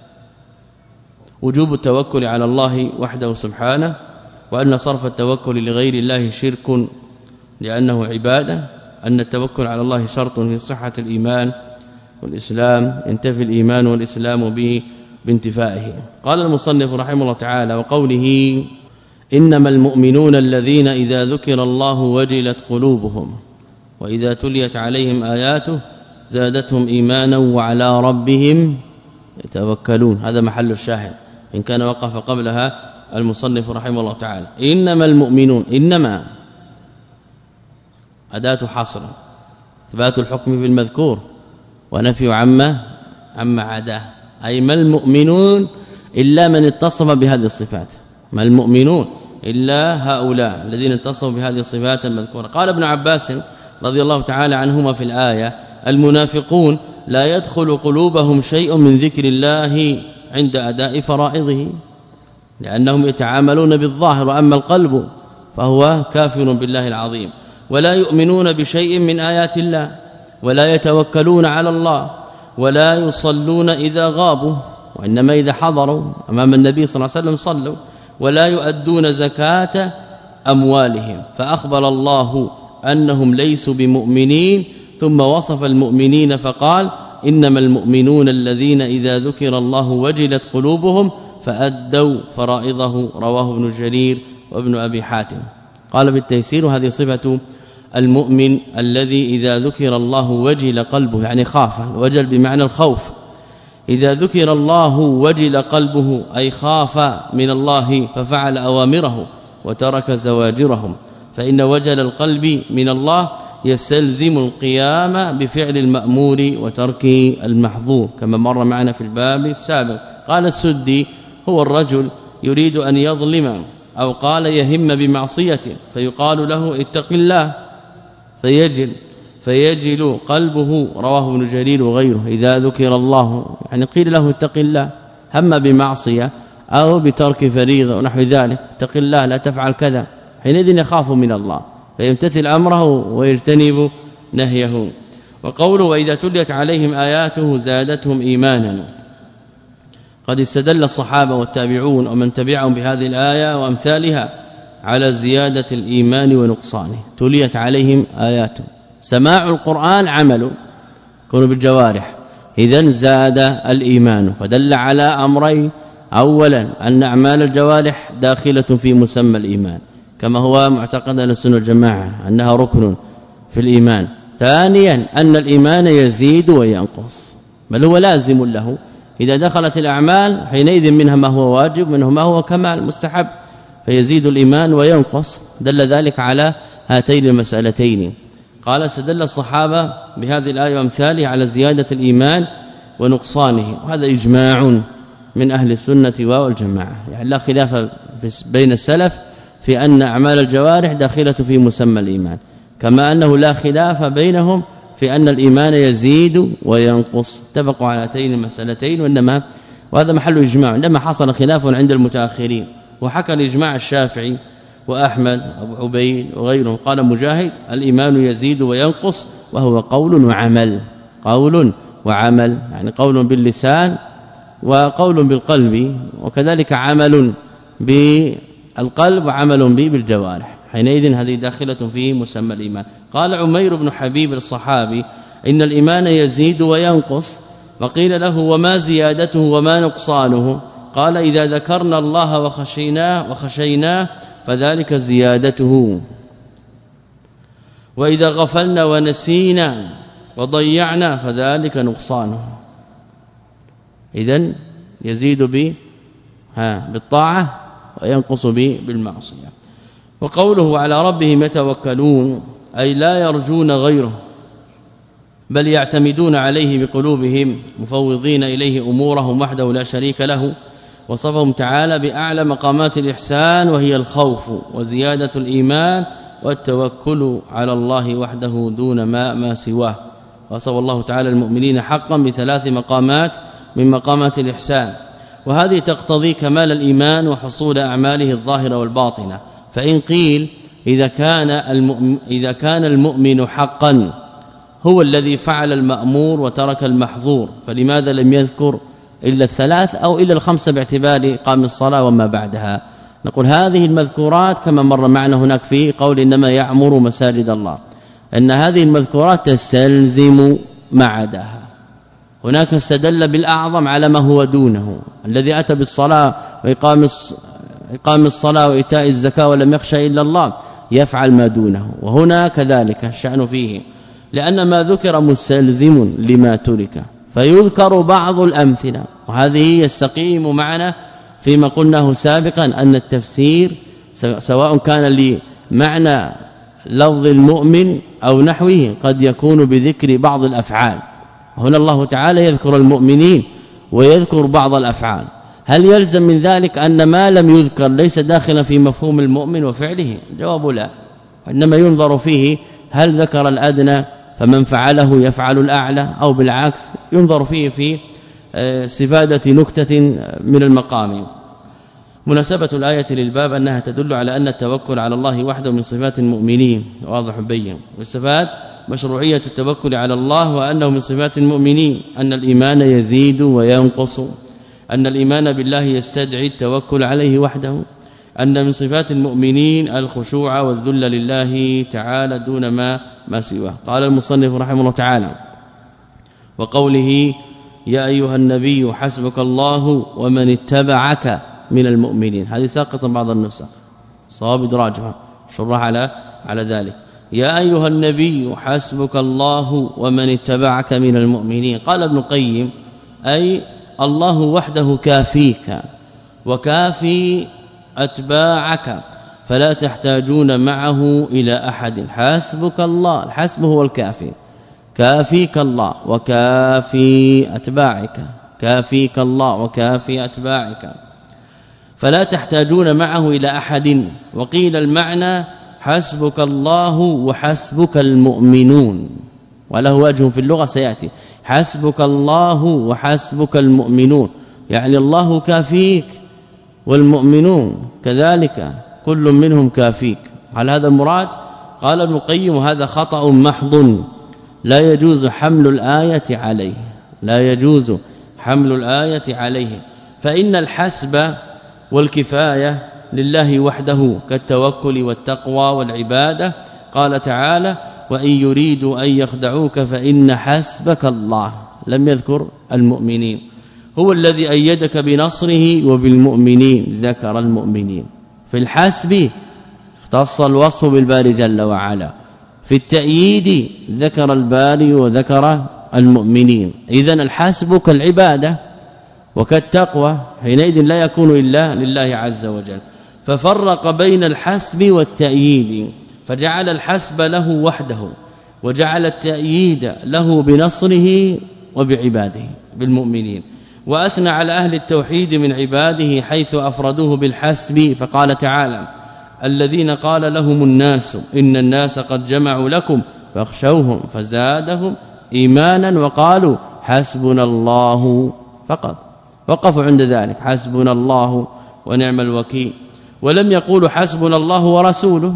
وجوب التوكل على الله وحده سبحانه، وأن صرف التوكل لغير الله شرك لأنه عبادة، أن التوكل على الله شرط في صحة الإيمان والإسلام، ينتفي الإيمان والإسلام به بانتفائه. قال المصنف رحمه الله تعالى: وقوله إنما المؤمنون الذين إذا ذكر الله وجلت قلوبهم وإذا تليت عليهم آياته زادتهم إيمانا وعلى ربهم يتوكلون. هذا محل الشاهد إن كان وقف قبلها المصنف رحمه الله تعالى. إنما المؤمنون، إنما أداة حصر، إثبات الحكم بالمذكور ونفي عما عما عداه، أي ما المؤمنون إلا من اتصف بهذه الصفات، ما المؤمنون إلا هؤلاء الذين اتصفوا بهذه الصفات المذكورة. قال ابن عباس رضي الله تعالى عنهما في الآية: المنافقون لا يدخل قلوبهم شيء من ذكر الله عند أداء فرائضه، لأنهم يتعاملون بالظاهر، وأما القلب فهو كافر بالله العظيم. ولا يؤمنون بشيء من آيات الله، ولا يتوكلون على الله، ولا يصلون إذا غابوا، وإنما إذا حضروا أمام النبي صلى الله عليه وسلم صلوا. ولا يؤدون زكاة أموالهم، فأخبر الله أنهم ليسوا بمؤمنين، ثم وصف المؤمنين فقال: إنما المؤمنون الذين إذا ذكر الله وجلت قلوبهم فأدوا فرائضه. رواه ابن جرير وابن أبي حاتم. قال بالتيسير: هذه صفة المؤمن الذي إذا ذكر الله وجل قلبه، يعني خاف، وجل بمعنى الخوف. إذا ذكر الله وجل قلبه أي خاف من الله ففعل أوامره وترك زواجرهم، فإن وجل القلب من الله يستلزم القيام بفعل المأمور وترك المحظور، كما مر معنا في الباب السابق. قال السدي: هو الرجل يريد أن يظلم، أو قال يهم بمعصية، فيقال له اتق الله فيجل فيجل قلبه. رواه ابن جرير وغيره: إذا ذكر الله، يعني قيل له اتق الله، هم بمعصية أو بترك فريضة ونحو ذلك، اتق الله لا تفعل كذا، حينئذ يخاف من الله فيمتثل أمره ويجتنب نهيه. وقوله: وإذا تليت عليهم آياته زادتهم إيمانا. قد استدل الصحابة والتابعون ومن تبعهم بهذه الآية وأمثالها على زيادة الإيمان ونقصانه. تليت عليهم آياته، سماع القرآن عمل يكون بالجوارح، إذن زاد الإيمان، فدل على أمرين: أولا أن أعمال الجوارح داخلة في مسمى الإيمان، كما هو معتقد أهل السنة والجماعة أنها ركن في الإيمان. ثانيا أن الإيمان يزيد وينقص، بل هو لازم له. إذا دخلت الأعمال حينئذ منها ما هو واجب، منه ما هو كمال مستحب، فيزيد الإيمان وينقص. دل ذلك على هاتين المسألتين. قال: استدل الصحابة بهذه الآية وامثالها على زيادة الإيمان ونقصانه، وهذا إجماع من أهل السنة والجماعة، يعني لا خلاف بين السلف في أن أعمال الجوارح داخلة في مسمى الإيمان، كما أنه لا خلاف بينهم في أن الإيمان يزيد وينقص. اتفقوا على هاتين المسألتين، وإنما وهذا محل إجماع، إنما حصل خلاف عند المتأخرين. وحكى الإجماع الشافعي وأحمد أبو عبيد وغيرهم. قال مجاهد: الإيمان يزيد وينقص، وهو قول وعمل، قول وعمل، يعني قول باللسان وقول بالقلب، وكذلك عمل بالقلب وعمل به بالجوارح، حينئذ هذه داخلة في مسمى الإيمان. قال عمير بن حبيب الصحابي: إن الإيمان يزيد وينقص. وقيل له: وما زيادته وما نقصانه؟ قال: إذا ذكرنا الله وخشيناه وخشيناه فذلك زيادته، وإذا غفلنا ونسينا وضيعنا فذلك نقصانه. إذن يزيد ب ها بالطاعة وينقص به بالمعصية. وقوله: على ربهم يتوكلون، أي لا يرجون غيره، بل يعتمدون عليه بقلوبهم، مفوضين إليه أمورهم وحده لا شريك له. وصفهم تعالى بأعلى مقامات الإحسان، وهي الخوف وزيادة الإيمان والتوكل على الله وحده دون ما ما سواه. وصف الله تعالى المؤمنين حقا بثلاث مقامات من مقامات الإحسان، وهذه تقتضي كمال الإيمان وحصول أعماله الظاهرة والباطنة. فإن قيل إذا كان المؤمن إذا كان المؤمن حقا هو الذي فعل المأمور وترك المحظور، فلماذا لم يذكر إلا الثلاث أو إلا الخمسة باعتبار قام الصلاة وما بعدها؟ نقول هذه المذكورات كما مر معنا هناك في قول إنما يعمر مساجد الله، أن هذه المذكورات تستلزم ما عداها. هناك استدل بالأعظم على ما هو دونه، الذي أتى بالصلاة وإقام إقام الصلاة وإيتاء الزكاة ولم يخشى إلا الله يفعل ما دونه، وهنا كذلك الشأن فيه. لأن ما ذكر مستلزم لما ترك، فيذكر بعض الأمثلة، وهذه يستقيم معنا فيما قلناه سابقا أن التفسير سواء كان لمعنى لفظ المؤمن أو نحوه قد يكون بذكر بعض الأفعال. هنا الله تعالى يذكر المؤمنين ويذكر بعض الأفعال، هل يلزم من ذلك أن ما لم يذكر ليس داخلا في مفهوم المؤمن وفعله؟ جواب لا، إنما ينظر فيه هل ذكر الأدنى فمن فعله يفعل الأعلى، أو بالعكس ينظر فيه في استفادة نكتة من المقام. مناسبة الآية للباب أنها تدل على أن التوكل على الله وحده من صفات المؤمنين، واضح بين، واستفاد مشروعية التوكل على الله وأنه من صفات المؤمنين، أن الإيمان يزيد وينقص، أن الإيمان بالله يستدعي التوكل عليه وحده، أن من صفات المؤمنين الخشوع والذل لله تعالى دون ما ما سواه. قال المصنف رحمه الله تعالى: وقوله يا أيها النبي حسبك الله ومن اتبعك من المؤمنين، هذه ساقط بعض النسخ، صواب ادراجها شرح على على ذلك. يا أيها النبي حسبك الله ومن اتبعك من المؤمنين. قال ابن القيم أي الله وحده كافيك وكافي أتباعك، فلا تحتاجون معه إلى أحد، حسبك الله، الحسب هو الكافي، كافيك الله وكافي أتباعك، كافيك الله وكافي أتباعك، فلا تحتاجون معه إلى أحد. وقيل المعنى حسبك الله وحسبك المؤمنون، وله وجه في اللغة سيأتي، حسبك الله وحسبك المؤمنون، يعني الله كافيك والمؤمنون كذلك كل منهم كافيك. على هذا المراد قال ابن القيم هذا خطأ محض، لا يجوز حمل الآية عليه، لا يجوز حمل الآية عليه، فإن الحسب والكفاية لله وحده كالتوكل والتقوى والعبادة. قال تعالى: وإن يريدوا أن يخدعوك فإن حسبك الله، لم يذكر المؤمنين، هو الذي أيدك بنصره وبالمؤمنين، ذكر المؤمنين. في الحسب اختص الوصف بالباري جل وعلا، في التأييد ذكر الباري وذكر المؤمنين. إذن الحسب كالعبادة وكالتقوى، حينئذ لا يكون إلا لله عز وجل، ففرق بين الحسب والتأييد، فجعل الحسب له وحده وجعل التأييد له بنصره وبعباده بالمؤمنين. وأثنى على أهل التوحيد من عباده حيث أفردوه بالحسب، فقال تعالى: الذين قال لهم الناس إن الناس قد جمعوا لكم فاخشوهم فزادهم إيمانا وقالوا حسبنا الله فقط، وقفوا عند ذلك، حسبنا الله ونعم الوكيل، ولم يقولوا حسبنا الله ورسوله.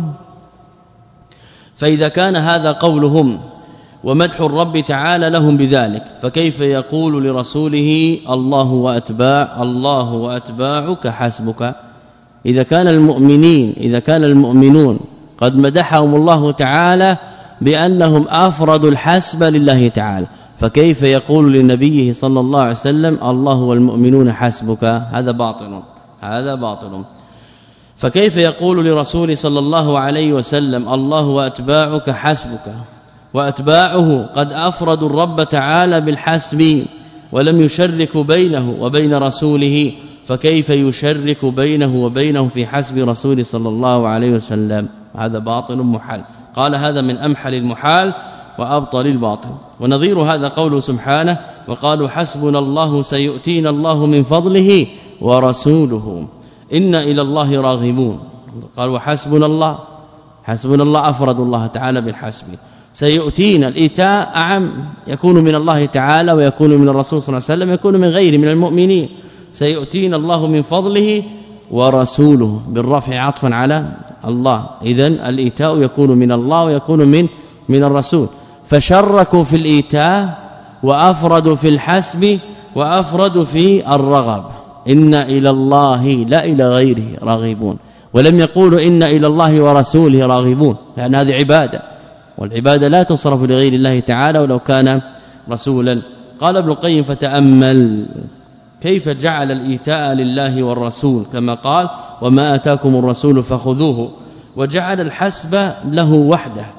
فإذا كان هذا قولهم ومدح الرب تعالى لهم بذلك، فكيف يقول لرسوله الله وأتباع الله وأتباعك حسبك؟ إذا كان المؤمنين إذا كان المؤمنون قد مدحهم الله تعالى بأنهم أفردوا الحسب لله تعالى، فكيف يقول لنبيه صلى الله عليه وسلم الله والمؤمنون حسبك؟ هذا باطل، هذا باطل. فكيف يقول لرسول صلى الله عليه وسلم الله وأتباعك حسبك، وأتباعه قد أفردوا الرب تعالى بالحسب ولم يشركوا بينه وبين رسوله، فكيف يشرك بينه وبينه في حسب رسول صلى الله عليه وسلم؟ هذا باطل محال. قال هذا من أمحل المحال وأبطل الباطل. ونظير هذا قوله سبحانه: وقالوا حسبنا الله سيؤتينا الله من فضله ورسوله إنا إلى الله راغبون. قالوا حسبنا الله، حسبنا الله أفرد الله تعالى بالحسب. سيؤتينا الإيتاء أعم، يكون من الله تعالى ويكون من الرسول صلى الله عليه وسلم، يكون من غيره من المؤمنين. سيؤتينا الله من فضله ورسوله بالرفع عطفا على الله، إذن الإيتاء يكون من الله ويكون من من الرسول. فشركوا في الإيتاء وأفردوا في الحسب وأفردوا في الرغب، إن إلى الله لا إلى غيره راغبون، ولم يقولوا إن إلى الله ورسوله راغبون، لأن هذه عبادة، والعبادة لا تصرف لغير الله تعالى ولو كان رسولا. قال ابن القيم: فتأمل كيف جعل الإيتاء لله والرسول كما قال: وما آتاكم الرسول فخذوه، وجعل الحسب له وحده،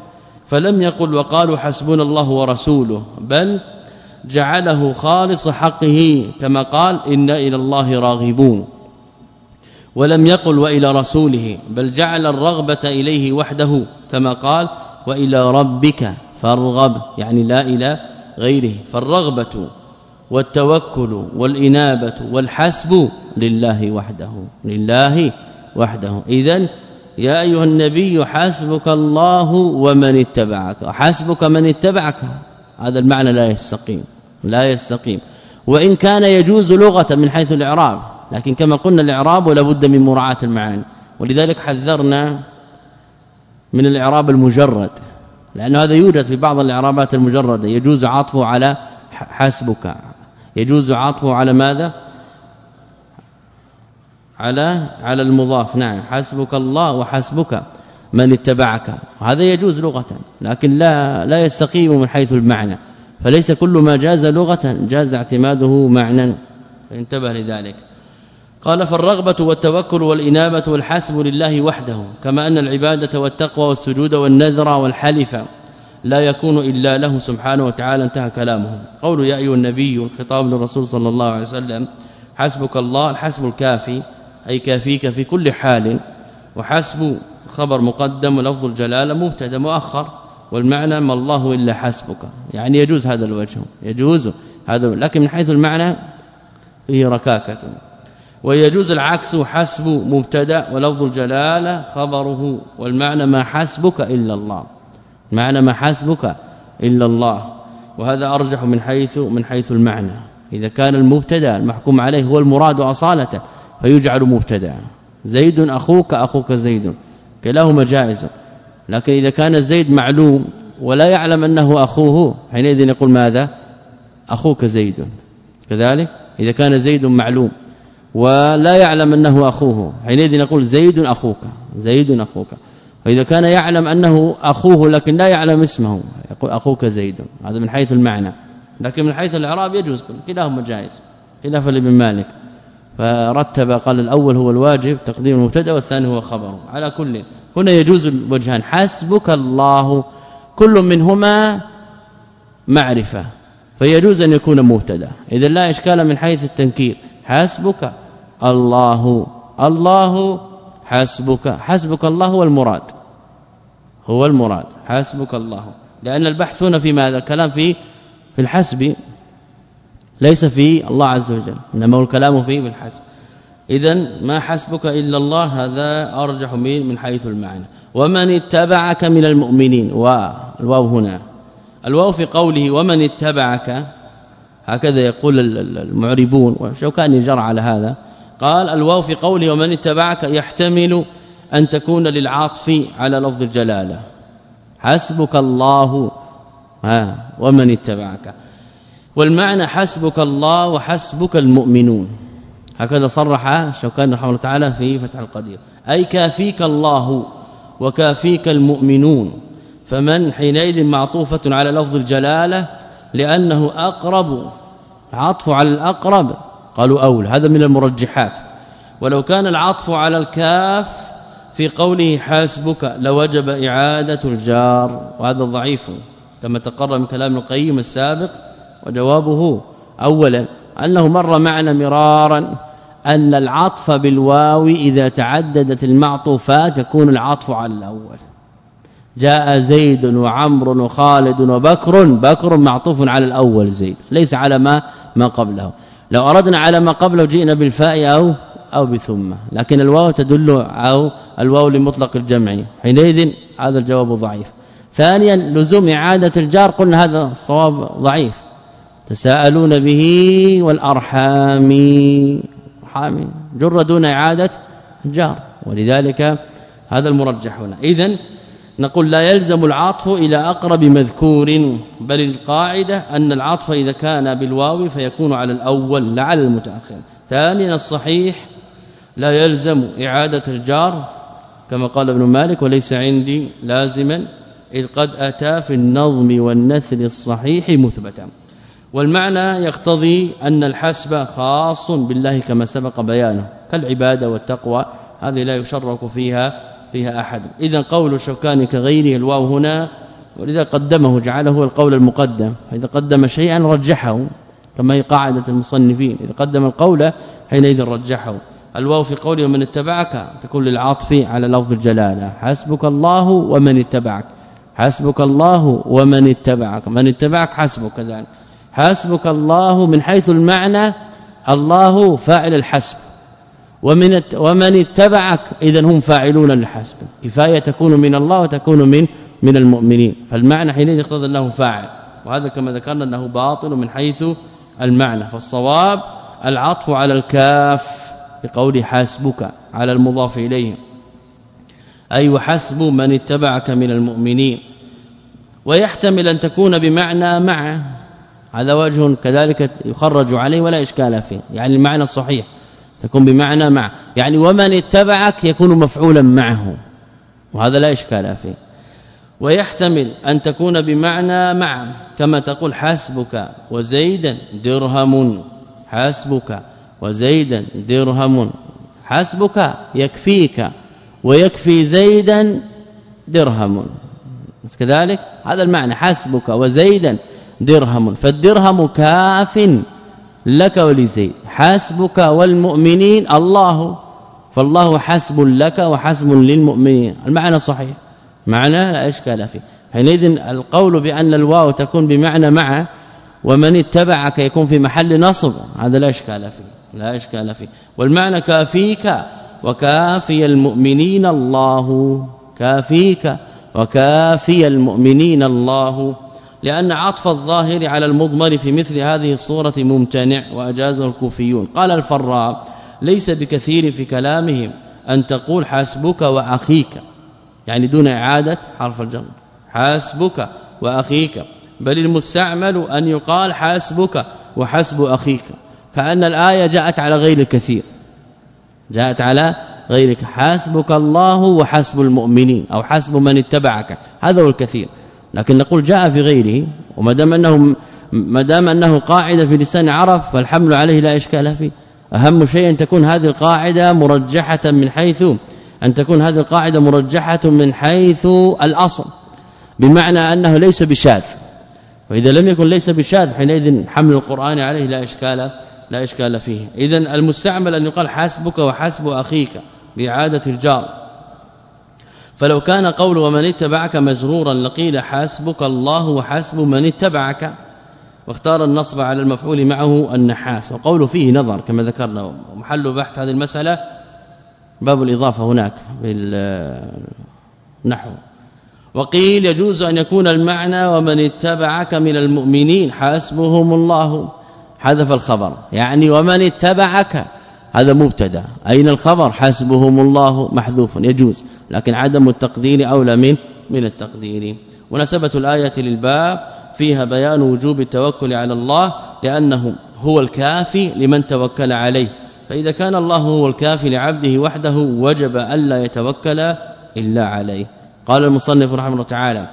فلم يقل وقالوا حسبنا الله ورسوله، بل جعله خالص حقه كما قال إنا إلى الله راغبون. ولم يقل وإلى رسوله، بل جعل الرغبة إليه وحده كما قال وإلى ربك فارغب، يعني لا إلى غيره. فالرغبة والتوكل والإنابة والحسب لله وحده، لله وحده. إذن يا أيها النبي حسبك الله ومن اتبعك، حسبك من اتبعك، هذا المعنى لا يستقيم، لا يستقيم. وإن كان يجوز لغة من حيث الإعراب، لكن كما قلنا الإعراب ولا بد من مراعاة المعاني، ولذلك حذرنا من الإعراب المجرد، لأن هذا يوجد في بعض الإعرابات المجردة، يجوز عطفه على حسبك، يجوز عطفه على ماذا؟ على على المضاف، نعم، حسبك الله وحسبك من اتبعك، هذا يجوز لغة، لكن لا لا يستقيم من حيث المعنى. فليس كل ما جاز لغة جاز اعتماده معنى، فانتبه لذلك. قال فالرغبة والتوكل والإنابة والحسب لله وحده، كما أن العبادة والتقوى والسجود والنذر والحلف لا يكون إلا له سبحانه وتعالى. انتهى كلامه. قول يا أيها النبي الخطاب للرسول صلى الله عليه وسلم، حسبك الله الحسب الكافي أي كافيك في كل حال، وحسب خبر مقدم ولفظ الجلالة مبتدا مؤخر، والمعنى ما الله إلا حسبك، يعني يجوز هذا الوجه، يجوز هذا، لكن من حيث المعنى فيه ركاكة. ويجوز العكس، حسب مبتدا ولفظ الجلالة خبره، والمعنى ما حسبك إلا الله، معنى ما حسبك إلا الله. وهذا أرجح من حيث من حيث المعنى. إذا كان المبتدا المحكوم عليه هو المراد أصالة فيجعل مبتدا، زيد أخوك أخوك زيد، كلاهما جائز. لكن إذا كان زيد معلوم ولا يعلم أنه أخوه، حينئذ يقول ماذا؟ أخوك زيد. كذلك إذا كان زيد معلوم ولا يعلم أنه أخوه، حينئذ يقول زيد أخوك، زيد أخوك. وإذا كان يعلم أنه أخوه لكن لا يعلم اسمه، يقول أخوك زيد. هذا من حيث المعنى، لكن من حيث الإعراب يجوز، كلاهما جائز، خلافا لابن مالك. فرتب قال الأول هو الواجب تقديم المبتدا، والثاني هو خبره. على كل هنا يجوز الوجهان، حسبك الله كل منهما معرفة، فيجوز أن يكون مبتدا، إذا لا إشكال من حيث التنكير. حسبك الله، الله حسبك، حسبك الله هو المراد، هو المراد حسبك الله، لأن البحث هنا في ماذا؟ الكلام في في الحسب، ليس في الله عز وجل، انما هو الكلام فيه بالحسب. اذا ما حسبك الا الله، هذا ارجح من حيث المعنى. ومن اتبعك من المؤمنين، والواو هنا الواو في قوله ومن اتبعك، هكذا يقول المعربون، وشوكاني جرى على هذا، قال الواو في قوله ومن اتبعك يحتمل أن تكون للعطف على لفظ الجلاله، حسبك الله ها ومن اتبعك، والمعنى حسبك الله وحسبك المؤمنون، هكذا صرح شوكاني رحمه الله تعالى في فتح القدير، أي كافيك الله وكافيك المؤمنون. فمن حينئذ معطوفة على لفظ الجلاله لأنه أقرب، عطف على الأقرب قالوا أولى، هذا من المرجحات. ولو كان العطف على الكاف في قوله حاسبك لوجب إعادة الجار، وهذا ضعيف كما تقرر من كلام القيم السابق. وجوابه أولا أنه مر معنا مرارا أن العطف بالواو إذا تعددت المعطوفات يكون العطف على الأول. جاء زيد وعمر وخالد وبكر، بكر معطوف على الأول زيد، ليس على ما ما قبله. لو أردنا على ما قبله جئنا بالفاء أو أو بثم، لكن الواو تدل أو الواو لمطلق الجمع، حينئذ هذا الجواب ضعيف. ثانيا لزوم إعادة الجار، قلنا هذا الصواب ضعيف، تساءلون به والأرحام، حامي جر دون إعادة الجار، ولذلك هذا المرجح هنا. إذن نقول لا يلزم العطف إلى أقرب مذكور، بل القاعدة أن العطف إذا كان بالواو فيكون على الأول لا على المتأخر. ثانيا الصحيح لا يلزم إعادة الجار كما قال ابن مالك، وليس عندي لازما إذ قد أتى في النظم والنثر الصحيح مثبتا. والمعنى يقتضي أن الحسب خاص بالله كما سبق بيانه، كالعبادة والتقوى، هذه لا يشرك فيها فيها أحد. إذن قول الشوكاني كغيره الواو هنا ولذا قدمه جعله هو القول المقدم. إذا قدم شيئا رجحه كما هي قاعدة المصنفين، إذا قدم القول حينئذ رجحه. الواو في قوله ومن اتبعك تكون للعطف على لفظ الجلاله، حسبك الله ومن اتبعك، حسبك الله ومن اتبعك، من اتبعك حسبك كذلك. حسبك الله من حيث المعنى الله فاعل الحسب، ومن ومن اتبعك اذا هم فاعلون للحسب، كفايه تكون من الله وتكون من من المؤمنين، فالمعنى حينئذ يقتضي انه فاعل، وهذا كما ذكرنا انه باطل من حيث المعنى. فالصواب العطف على الكاف بقول حسبك على المضاف اليه، اي وحسب من اتبعك من المؤمنين. ويحتمل أن تكون بمعنى مع، هذا وجه كذلك يخرج عليه ولا اشكال فيه، يعني المعنى الصحيح تكون بمعنى مع، يعني ومن اتبعك يكون مفعولا معه، وهذا لا اشكال فيه. ويحتمل أن تكون بمعنى مع، كما تقول حسبك وزيدا درهم، حسبك وزيدا درهم، حسبك يكفيك ويكفي زيدا درهم، بس كذلك هذا المعنى حسبك وزيدا درهم، فالدرهم كاف لك ولزيد، حسبك والمؤمنين الله، فالله حسب لك وحسب للمؤمنين، المعنى صحيح، معنى لا اشكال فيه. حينئذ القول بأن الواو تكون بمعنى مع ومن اتبعك يكون في محل نصب، هذا لا اشكال فيه، لا اشكال فيه. والمعنى كافيك وكافي المؤمنين الله، كافيك وكافي المؤمنين الله، لأن عطف الظاهر على المضمر في مثل هذه الصورة ممتنع، وأجازه الكوفيون. قال الفراء ليس بكثير في كلامهم أن تقول حسبك وأخيك، يعني دون إعادة حرف الجر، حسبك وأخيك، بل المستعمل أن يقال حسبك وحسب أخيك، فأن الآية جاءت على غير الكثير، جاءت على غيرك، حسبك الله وحسب المؤمنين أو حسب من اتبعك، هذا هو الكثير. لكن نقول جاء في غيره، وما دام انه ما دام انه قاعده في لسان عرب فالحمل عليه لا اشكال فيه. اهم شيء ان تكون هذه القاعده مرجحه من حيث ان تكون هذه القاعده مرجحه من حيث الاصل، بمعنى انه ليس بشاذ، واذا لم يكن ليس بشاذ حينئذ حمل القرآن عليه لا اشكال لا اشكال فيه. اذا المستعمل ان يقال حسبك وحسب اخيك باعاده الجار، فلو كان قول ومن اتبعك مجرورا لقيل حسبك الله وحسب من اتبعك، واختار النصب على المفعول معه النحاس، وقوله فيه نظر كما ذكرنا، ومحل بحث هذه المسألة باب الإضافة هناك بالنحو. وقيل يجوز أن يكون المعنى ومن اتبعك من المؤمنين حسبهم الله، حذف الخبر، يعني ومن اتبعك هذا مبتدا، أين الخبر؟ حسبهم الله محذوف، يجوز، لكن عدم التقدير أولى من من التقدير. ونسبة الآية للباب فيها بيان وجوب التوكل على الله، لأنه هو الكافي لمن توكل عليه، فإذا كان الله هو الكافي لعبده وحده وجب ألا يتوكل إلا عليه. قال المصنف رحمه الله تعالى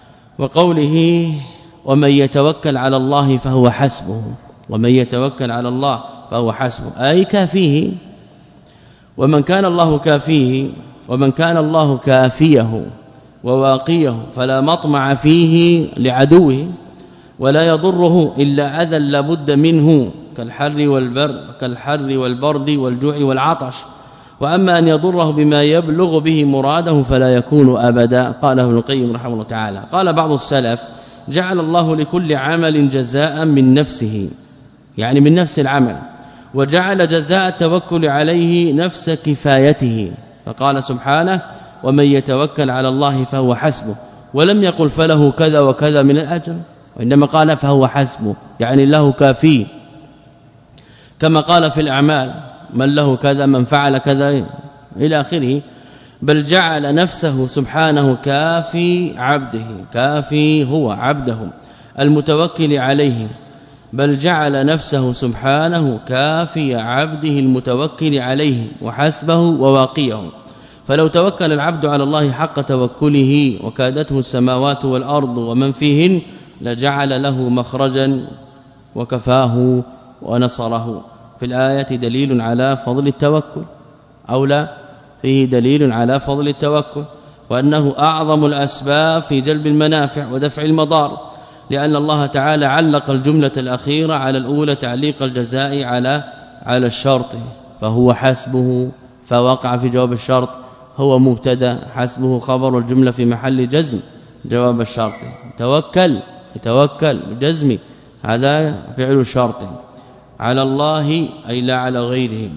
وقوله ومن يتوكل على الله فهو حسبه، ومن يتوكل على الله فهو حسبه أي كافيه، ومن كان الله كافيه ومن كان الله كافيه وواقيه فلا مطمع فيه لعدوه، ولا يضره إلا أذى لابد منه كالحر والبر كالحر والبرد والجوع والعطش، وأما أن يضره بما يبلغ به مراده فلا يكون أبدا. قاله ابن القيم رحمه الله تعالى. قال بعض السلف جعل الله لكل عمل جزاء من نفسه، يعني من نفس العمل، وجعل جزاء التوكل عليه نفس كفايته، فقال سبحانه ومن يتوكل على الله فهو حسبه، ولم يقل فله كذا وكذا من الأجر، وإنما قال فهو حسبه، يعني له كافي، كما قال في الأعمال من له كذا من فعل كذا إلى آخره، بل جعل نفسه سبحانه كافي عبده، كافي هو عبده المتوكل عليه، بل جعل نفسه سبحانه كافي عبده المتوكل عليه وحسبه وواقيه. فلو توكل العبد على الله حق توكله وكادته السماوات والأرض ومن فيهن لجعل له مخرجا وكفاه ونصره. في الآية دليل على فضل التوكل، أو لا فيه دليل على فضل التوكل، وأنه أعظم الأسباب في جلب المنافع ودفع المضار، لأن الله تعالى علق الجملة الأخيرة على الأولى تعليق الجزاء على على الشرط، فهو حسبه فوقع في جواب الشرط، هو مبتدا حسبه خبر الجملة في محل جزم جواب الشرط، توكل يتوكل بجزم هذا فعل الشرط، على الله أي لا على غيره،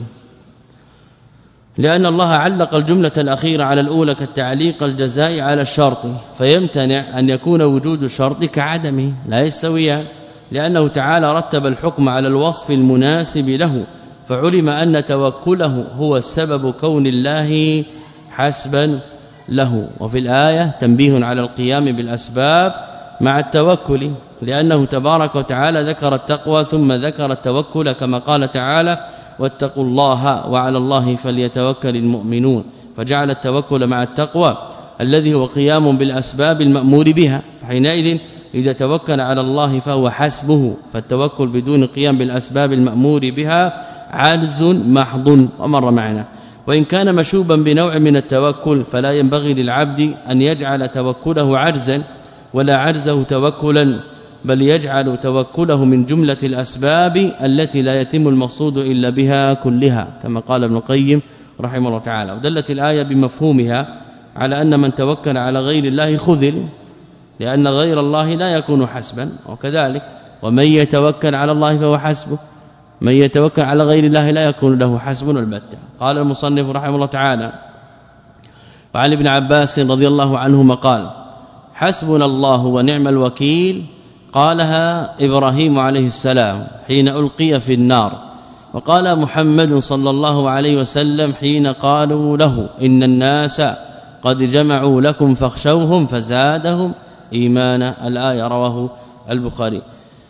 لأن الله علق الجملة الأخيرة على الأولى كالتعليق الجزاء على الشرط، فيمتنع أن يكون وجود الشرط كعدمه، لا يستويان، لأنه تعالى رتب الحكم على الوصف المناسب له، فعلم أن توكله هو سبب كون الله حسبا له. وفي الآية تنبيه على القيام بالأسباب مع التوكل، لأنه تبارك وتعالى ذكر التقوى ثم ذكر التوكل، كما قال تعالى واتقوا الله وعلى الله فليتوكل المؤمنون، فجعل التوكل مع التقوى الذي هو قيام بالأسباب المأمور بها، حينئذ إذا توكل على الله فهو حسبه، فالتوكل بدون قيام بالأسباب المأمور بها عجز محض ومر معنا. وإن كان مشوبا بنوع من التوكل فلا ينبغي للعبد أن يجعل توكله عجزا ولا عجزه توكلا، بل يجعل توكله من جملة الأسباب التي لا يتم المقصود إلا بها كلها، كما قال ابن القيم رحمه الله تعالى. ودلت الآية بمفهومها على أن من توكل على غير الله خذل، لأن غير الله لا يكون حسبا، وكذلك ومن يتوكل على الله فهو حسبه، من يتوكل على غير الله لا يكون له حسب البتة. قال المصنف رحمه الله تعالى وعن ابن عباس رضي الله عنهما قال حسبنا الله ونعم الوكيل، قالها إبراهيم عليه السلام حين ألقي في النار، وقال محمد صلى الله عليه وسلم حين قالوا له إن الناس قد جمعوا لكم فاخشوهم فزادهم إيمانا، الآية رواه البخاري.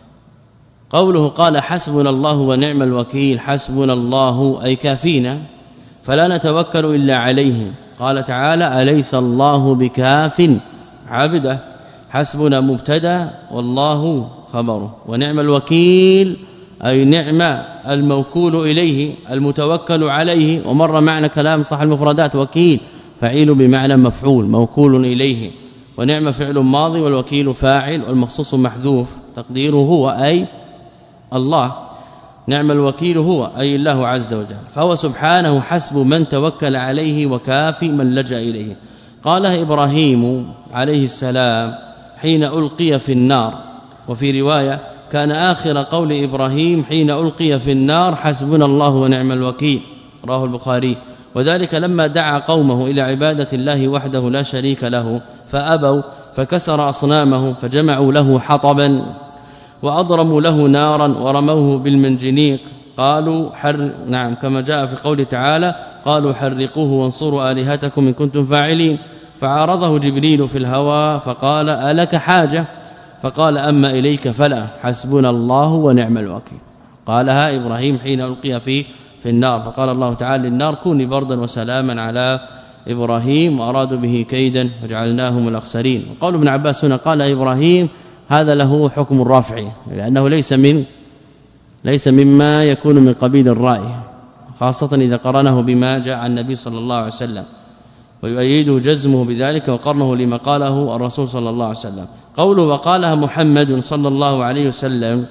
قوله قال حسبنا الله ونعم الوكيل، حسبنا الله أي كافينا فلا نتوكل إلا عليه، قال تعالى أليس الله بكاف عبده، حسبنا مبتدا والله خبره، ونعم الوكيل أي نعم الموكول إليه المتوكل عليه، ومر معنى كلام صح المفردات وكيل فعيل بمعنى مفعول موكول إليه، ونعم فعل ماضي والوكيل فاعل والمخصوص محذوف تقديره هو أي الله، نعم الوكيل هو أي الله عز وجل، فهو سبحانه حسب من توكل عليه وكافي من لجأ إليه. قالها إبراهيم عليه السلام حين ألقي في النار، وفي رواية كان آخر قول إبراهيم حين ألقي في النار حسبنا الله ونعم الوكيل، رواه البخاري. وذلك لما دعا قومه إلى عبادة الله وحده لا شريك له فأبوا، فكسر أصنامه فجمعوا له حطبا وأضرموا له نارا ورموه بالمنجنيق، قالوا حر نعم كما جاء في قول تعالى قالوا حرقوه وانصروا آلهتكم إن كنتم فاعلين، فعارضه جبريل في الهوى فقال ألك حاجة، فقال أما إليك فلا، حسبنا الله ونعم الوكيل. قالها إبراهيم حين ألقي في في النار، فقال الله تعالى للنار كوني بردا وسلاما على إبراهيم، وأرادوا به كيدا وجعلناهم الأخسرين. وقول ابن عباس هنا قال إبراهيم هذا له حكم الرفع، لأنه ليس من ليس مما يكون من قبيل الرأي، خاصة إذا قرنه بما جاء عن النبي صلى الله عليه وسلم، ويؤيده جزمه بذلك وقرنه لما قاله الرسول صلى الله عليه وسلم. قوله وقالها محمد صلى الله عليه وسلم،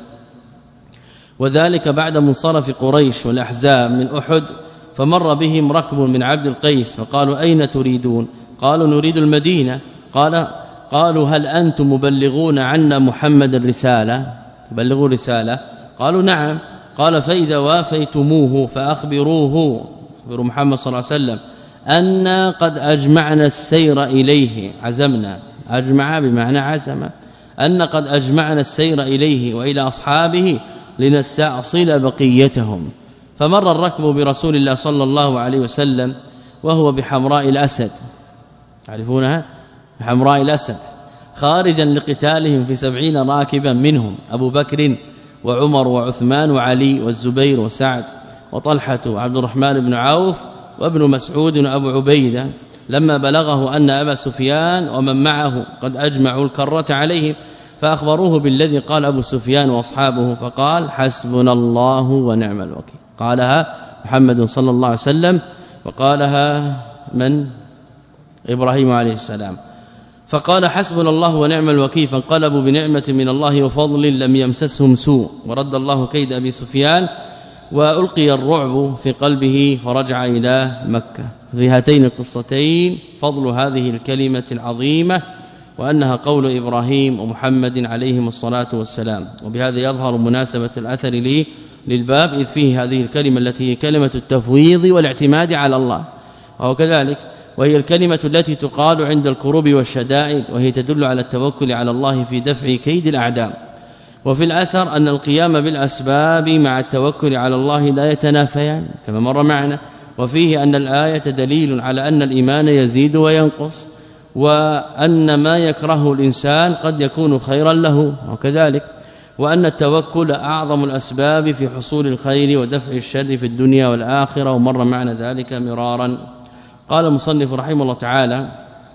وذلك بعد منصرف قريش والأحزاب من أحد، فمر بهم ركب من عبد القيس فقالوا أين تريدون؟ قالوا نريد المدينة. قال قالوا هل أنتم مبلغون عنا محمد الرسالة؟ تبلغوا رسالة؟ قالوا نعم. قال فإذا وافيتموه فأخبروه، أخبروا محمد صلى الله عليه وسلم أن قد أجمعنا السير إليه، عزمنا، أجمع بمعنى عزم، أن قد أجمعنا السير إليه وإلى أصحابه لنستأصل بقيتهم. فمر الركب برسول الله صلى الله عليه وسلم وهو بحمراء الأسد، تعرفونها بحمراء الأسد، خارجا لقتالهم في سبعين راكبا منهم أبو بكر وعمر وعثمان وعلي والزبير وسعد وطلحة وعبد الرحمن بن عوف وابن مسعود وأبو عبيدة، لما بلغه أن أبا سفيان ومن معه قد أجمعوا الكرة عليهم، فأخبروه بالذي قال أبو سفيان وأصحابه، فقال حسبنا الله ونعم الوكيل. قالها محمد صلى الله عليه وسلم، وقالها من إبراهيم عليه السلام. فقال حسبنا الله ونعم الوكيل، فانقلبوا بنعمة من الله وفضل لم يمسسهم سوء، ورد الله كيد أبي سفيان وألقي الرعب في قلبه فرجع إلى مكة. في هاتين القصتين فضل هذه الكلمة العظيمة وأنها قول إبراهيم ومحمد عليهم الصلاة والسلام. وبهذا يظهر مناسبة الأثر لي للباب، إذ فيه هذه الكلمة التي هي كلمة التفويض والاعتماد على الله، وهو كذلك وهي الكلمة التي تقال عند الكروب والشدائد، وهي تدل على التوكل على الله في دفع كيد الأعداء. وفي الأثر أن القيام بالأسباب مع التوكل على الله لا يتنافيان كما مر معنا. وفيه أن الآية دليل على أن الإيمان يزيد وينقص، وأن ما يكرهه الإنسان قد يكون خيرا له، وكذلك وأن التوكل أعظم الأسباب في حصول الخير ودفع الشر في الدنيا والآخرة، ومر معنا ذلك مرارا. قال المصنف رحمه الله تعالى: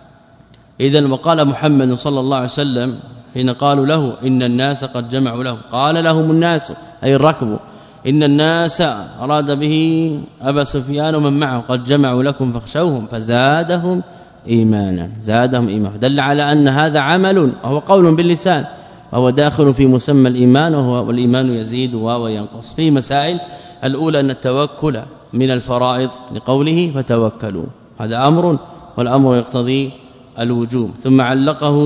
إذن وقال محمد صلى الله عليه وسلم حين قالوا له إن الناس قد جمعوا له، قال لهم الناس أي الركب، إن الناس أراد به أبا سفيان ومن معه قد جمعوا لكم فاخشوهم فزادهم إيمانا، زادهم إيمانا، دل على أن هذا عمل وهو قول باللسان، وهو داخل في مسمى الإيمان، وهو والإيمان يزيد وينقص. في مسائل الأولى أن التوكل من الفرائض لقوله فتوكلوا، هذا أمر والأمر يقتضي الوجوب. ثم علقه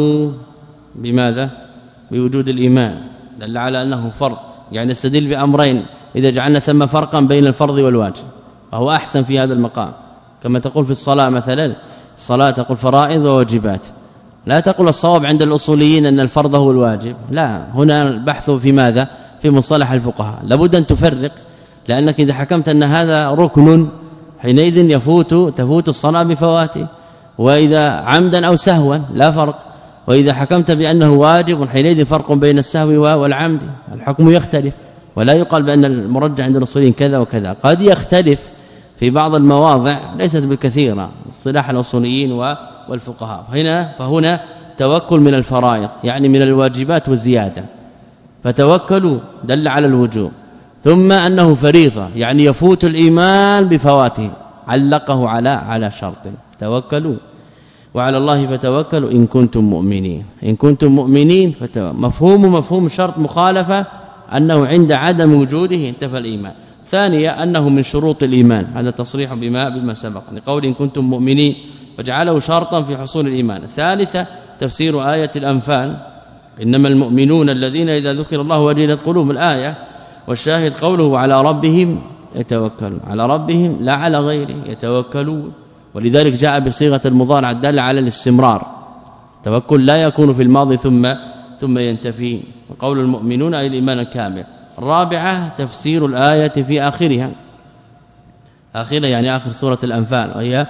بماذا؟ بوجود الإيمان، دل على أنه فرض، يعني استدل بأمرين إذا جعلنا ثم فرقا بين الفرض والواجب، وهو أحسن في هذا المقام. كما تقول في الصلاة مثلا، الصلاة تقول فرائض وواجبات، لا تقول الصواب عند الأصوليين أن الفرض هو الواجب، لا، هنا البحث في ماذا؟ في مصطلح الفقهاء، لابد أن تفرق، لأنك إذا حكمت أن هذا ركن حينئذ يفوت تفوت الصلاة بفواته، وإذا عمدا أو سهوا لا فرق، وإذا حكمت بأنه واجب حينئذ فرق بين السهو والعمد، الحكم يختلف، ولا يقال بأن المرجع عند الأصوليين كذا وكذا، قد يختلف في بعض المواضع ليست بالكثيرة اصطلاح الأصوليين والفقهاء. هنا فهنا توكل من الفرائض يعني من الواجبات والزيادة، فتوكلوا دل على الوجوب، ثم أنه فريضة يعني يفوت الإيمان بفواته، علقه على على شرط توكلوا وعلى الله فتوكلوا إن كنتم مؤمنين، إن كنتم مؤمنين مفهوم مفهوم شرط مخالفة أنه عند عدم وجوده انتفى الإيمان. ثانيا أنه من شروط الإيمان، هذا تصريح بما بما سبق لقول إن كنتم مؤمنين وجعله شرطا في حصول الإيمان. ثالثا تفسير آية الأنفال إنما المؤمنون الذين إذا ذكر الله وجلت قلوبهم الآية، والشاهد قوله على ربهم يتوكلون، على ربهم لا على غيره يتوكلون، ولذلك جاء بصيغه المضارع الداله على الاستمرار، توكل لا يكون في الماضي ثم ثم ينتفي، وقول المؤمنون اي الايمان الكامل. الرابعه تفسير الآية في آخرها، آخرها يعني آخر سورة الأنفال، وهي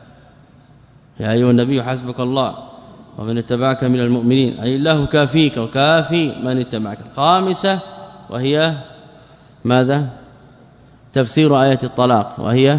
يا ايها النبي حسبك الله ومن اتبعك من المؤمنين، اي الله كافيك وكافي من اتبعك. الخامسه وهي ماذا؟ تفسير آية الطلاق، وهي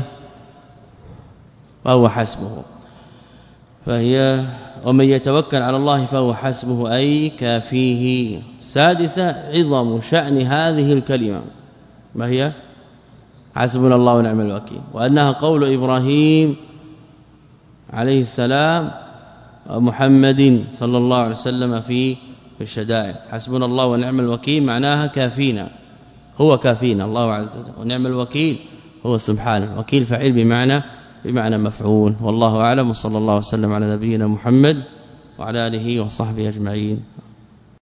فهو حسبه، فهي ومن يتوكل على الله فهو حسبه أي كافيه. سادسة عظم شأن هذه الكلمة، ما هي؟ حسبنا الله ونعم الوكيل، وأنها قول إبراهيم عليه السلام ومحمد صلى الله عليه وسلم في الشدائد. حسبنا الله ونعم الوكيل معناها كافينا، هو كافينا الله عز وجل، ونعم الوكيل هو سبحانه، وكيل فعيل بمعنى بمعنى مفعول. والله اعلم، وصلى الله وسلم على نبينا محمد وعلى اله وصحبه اجمعين.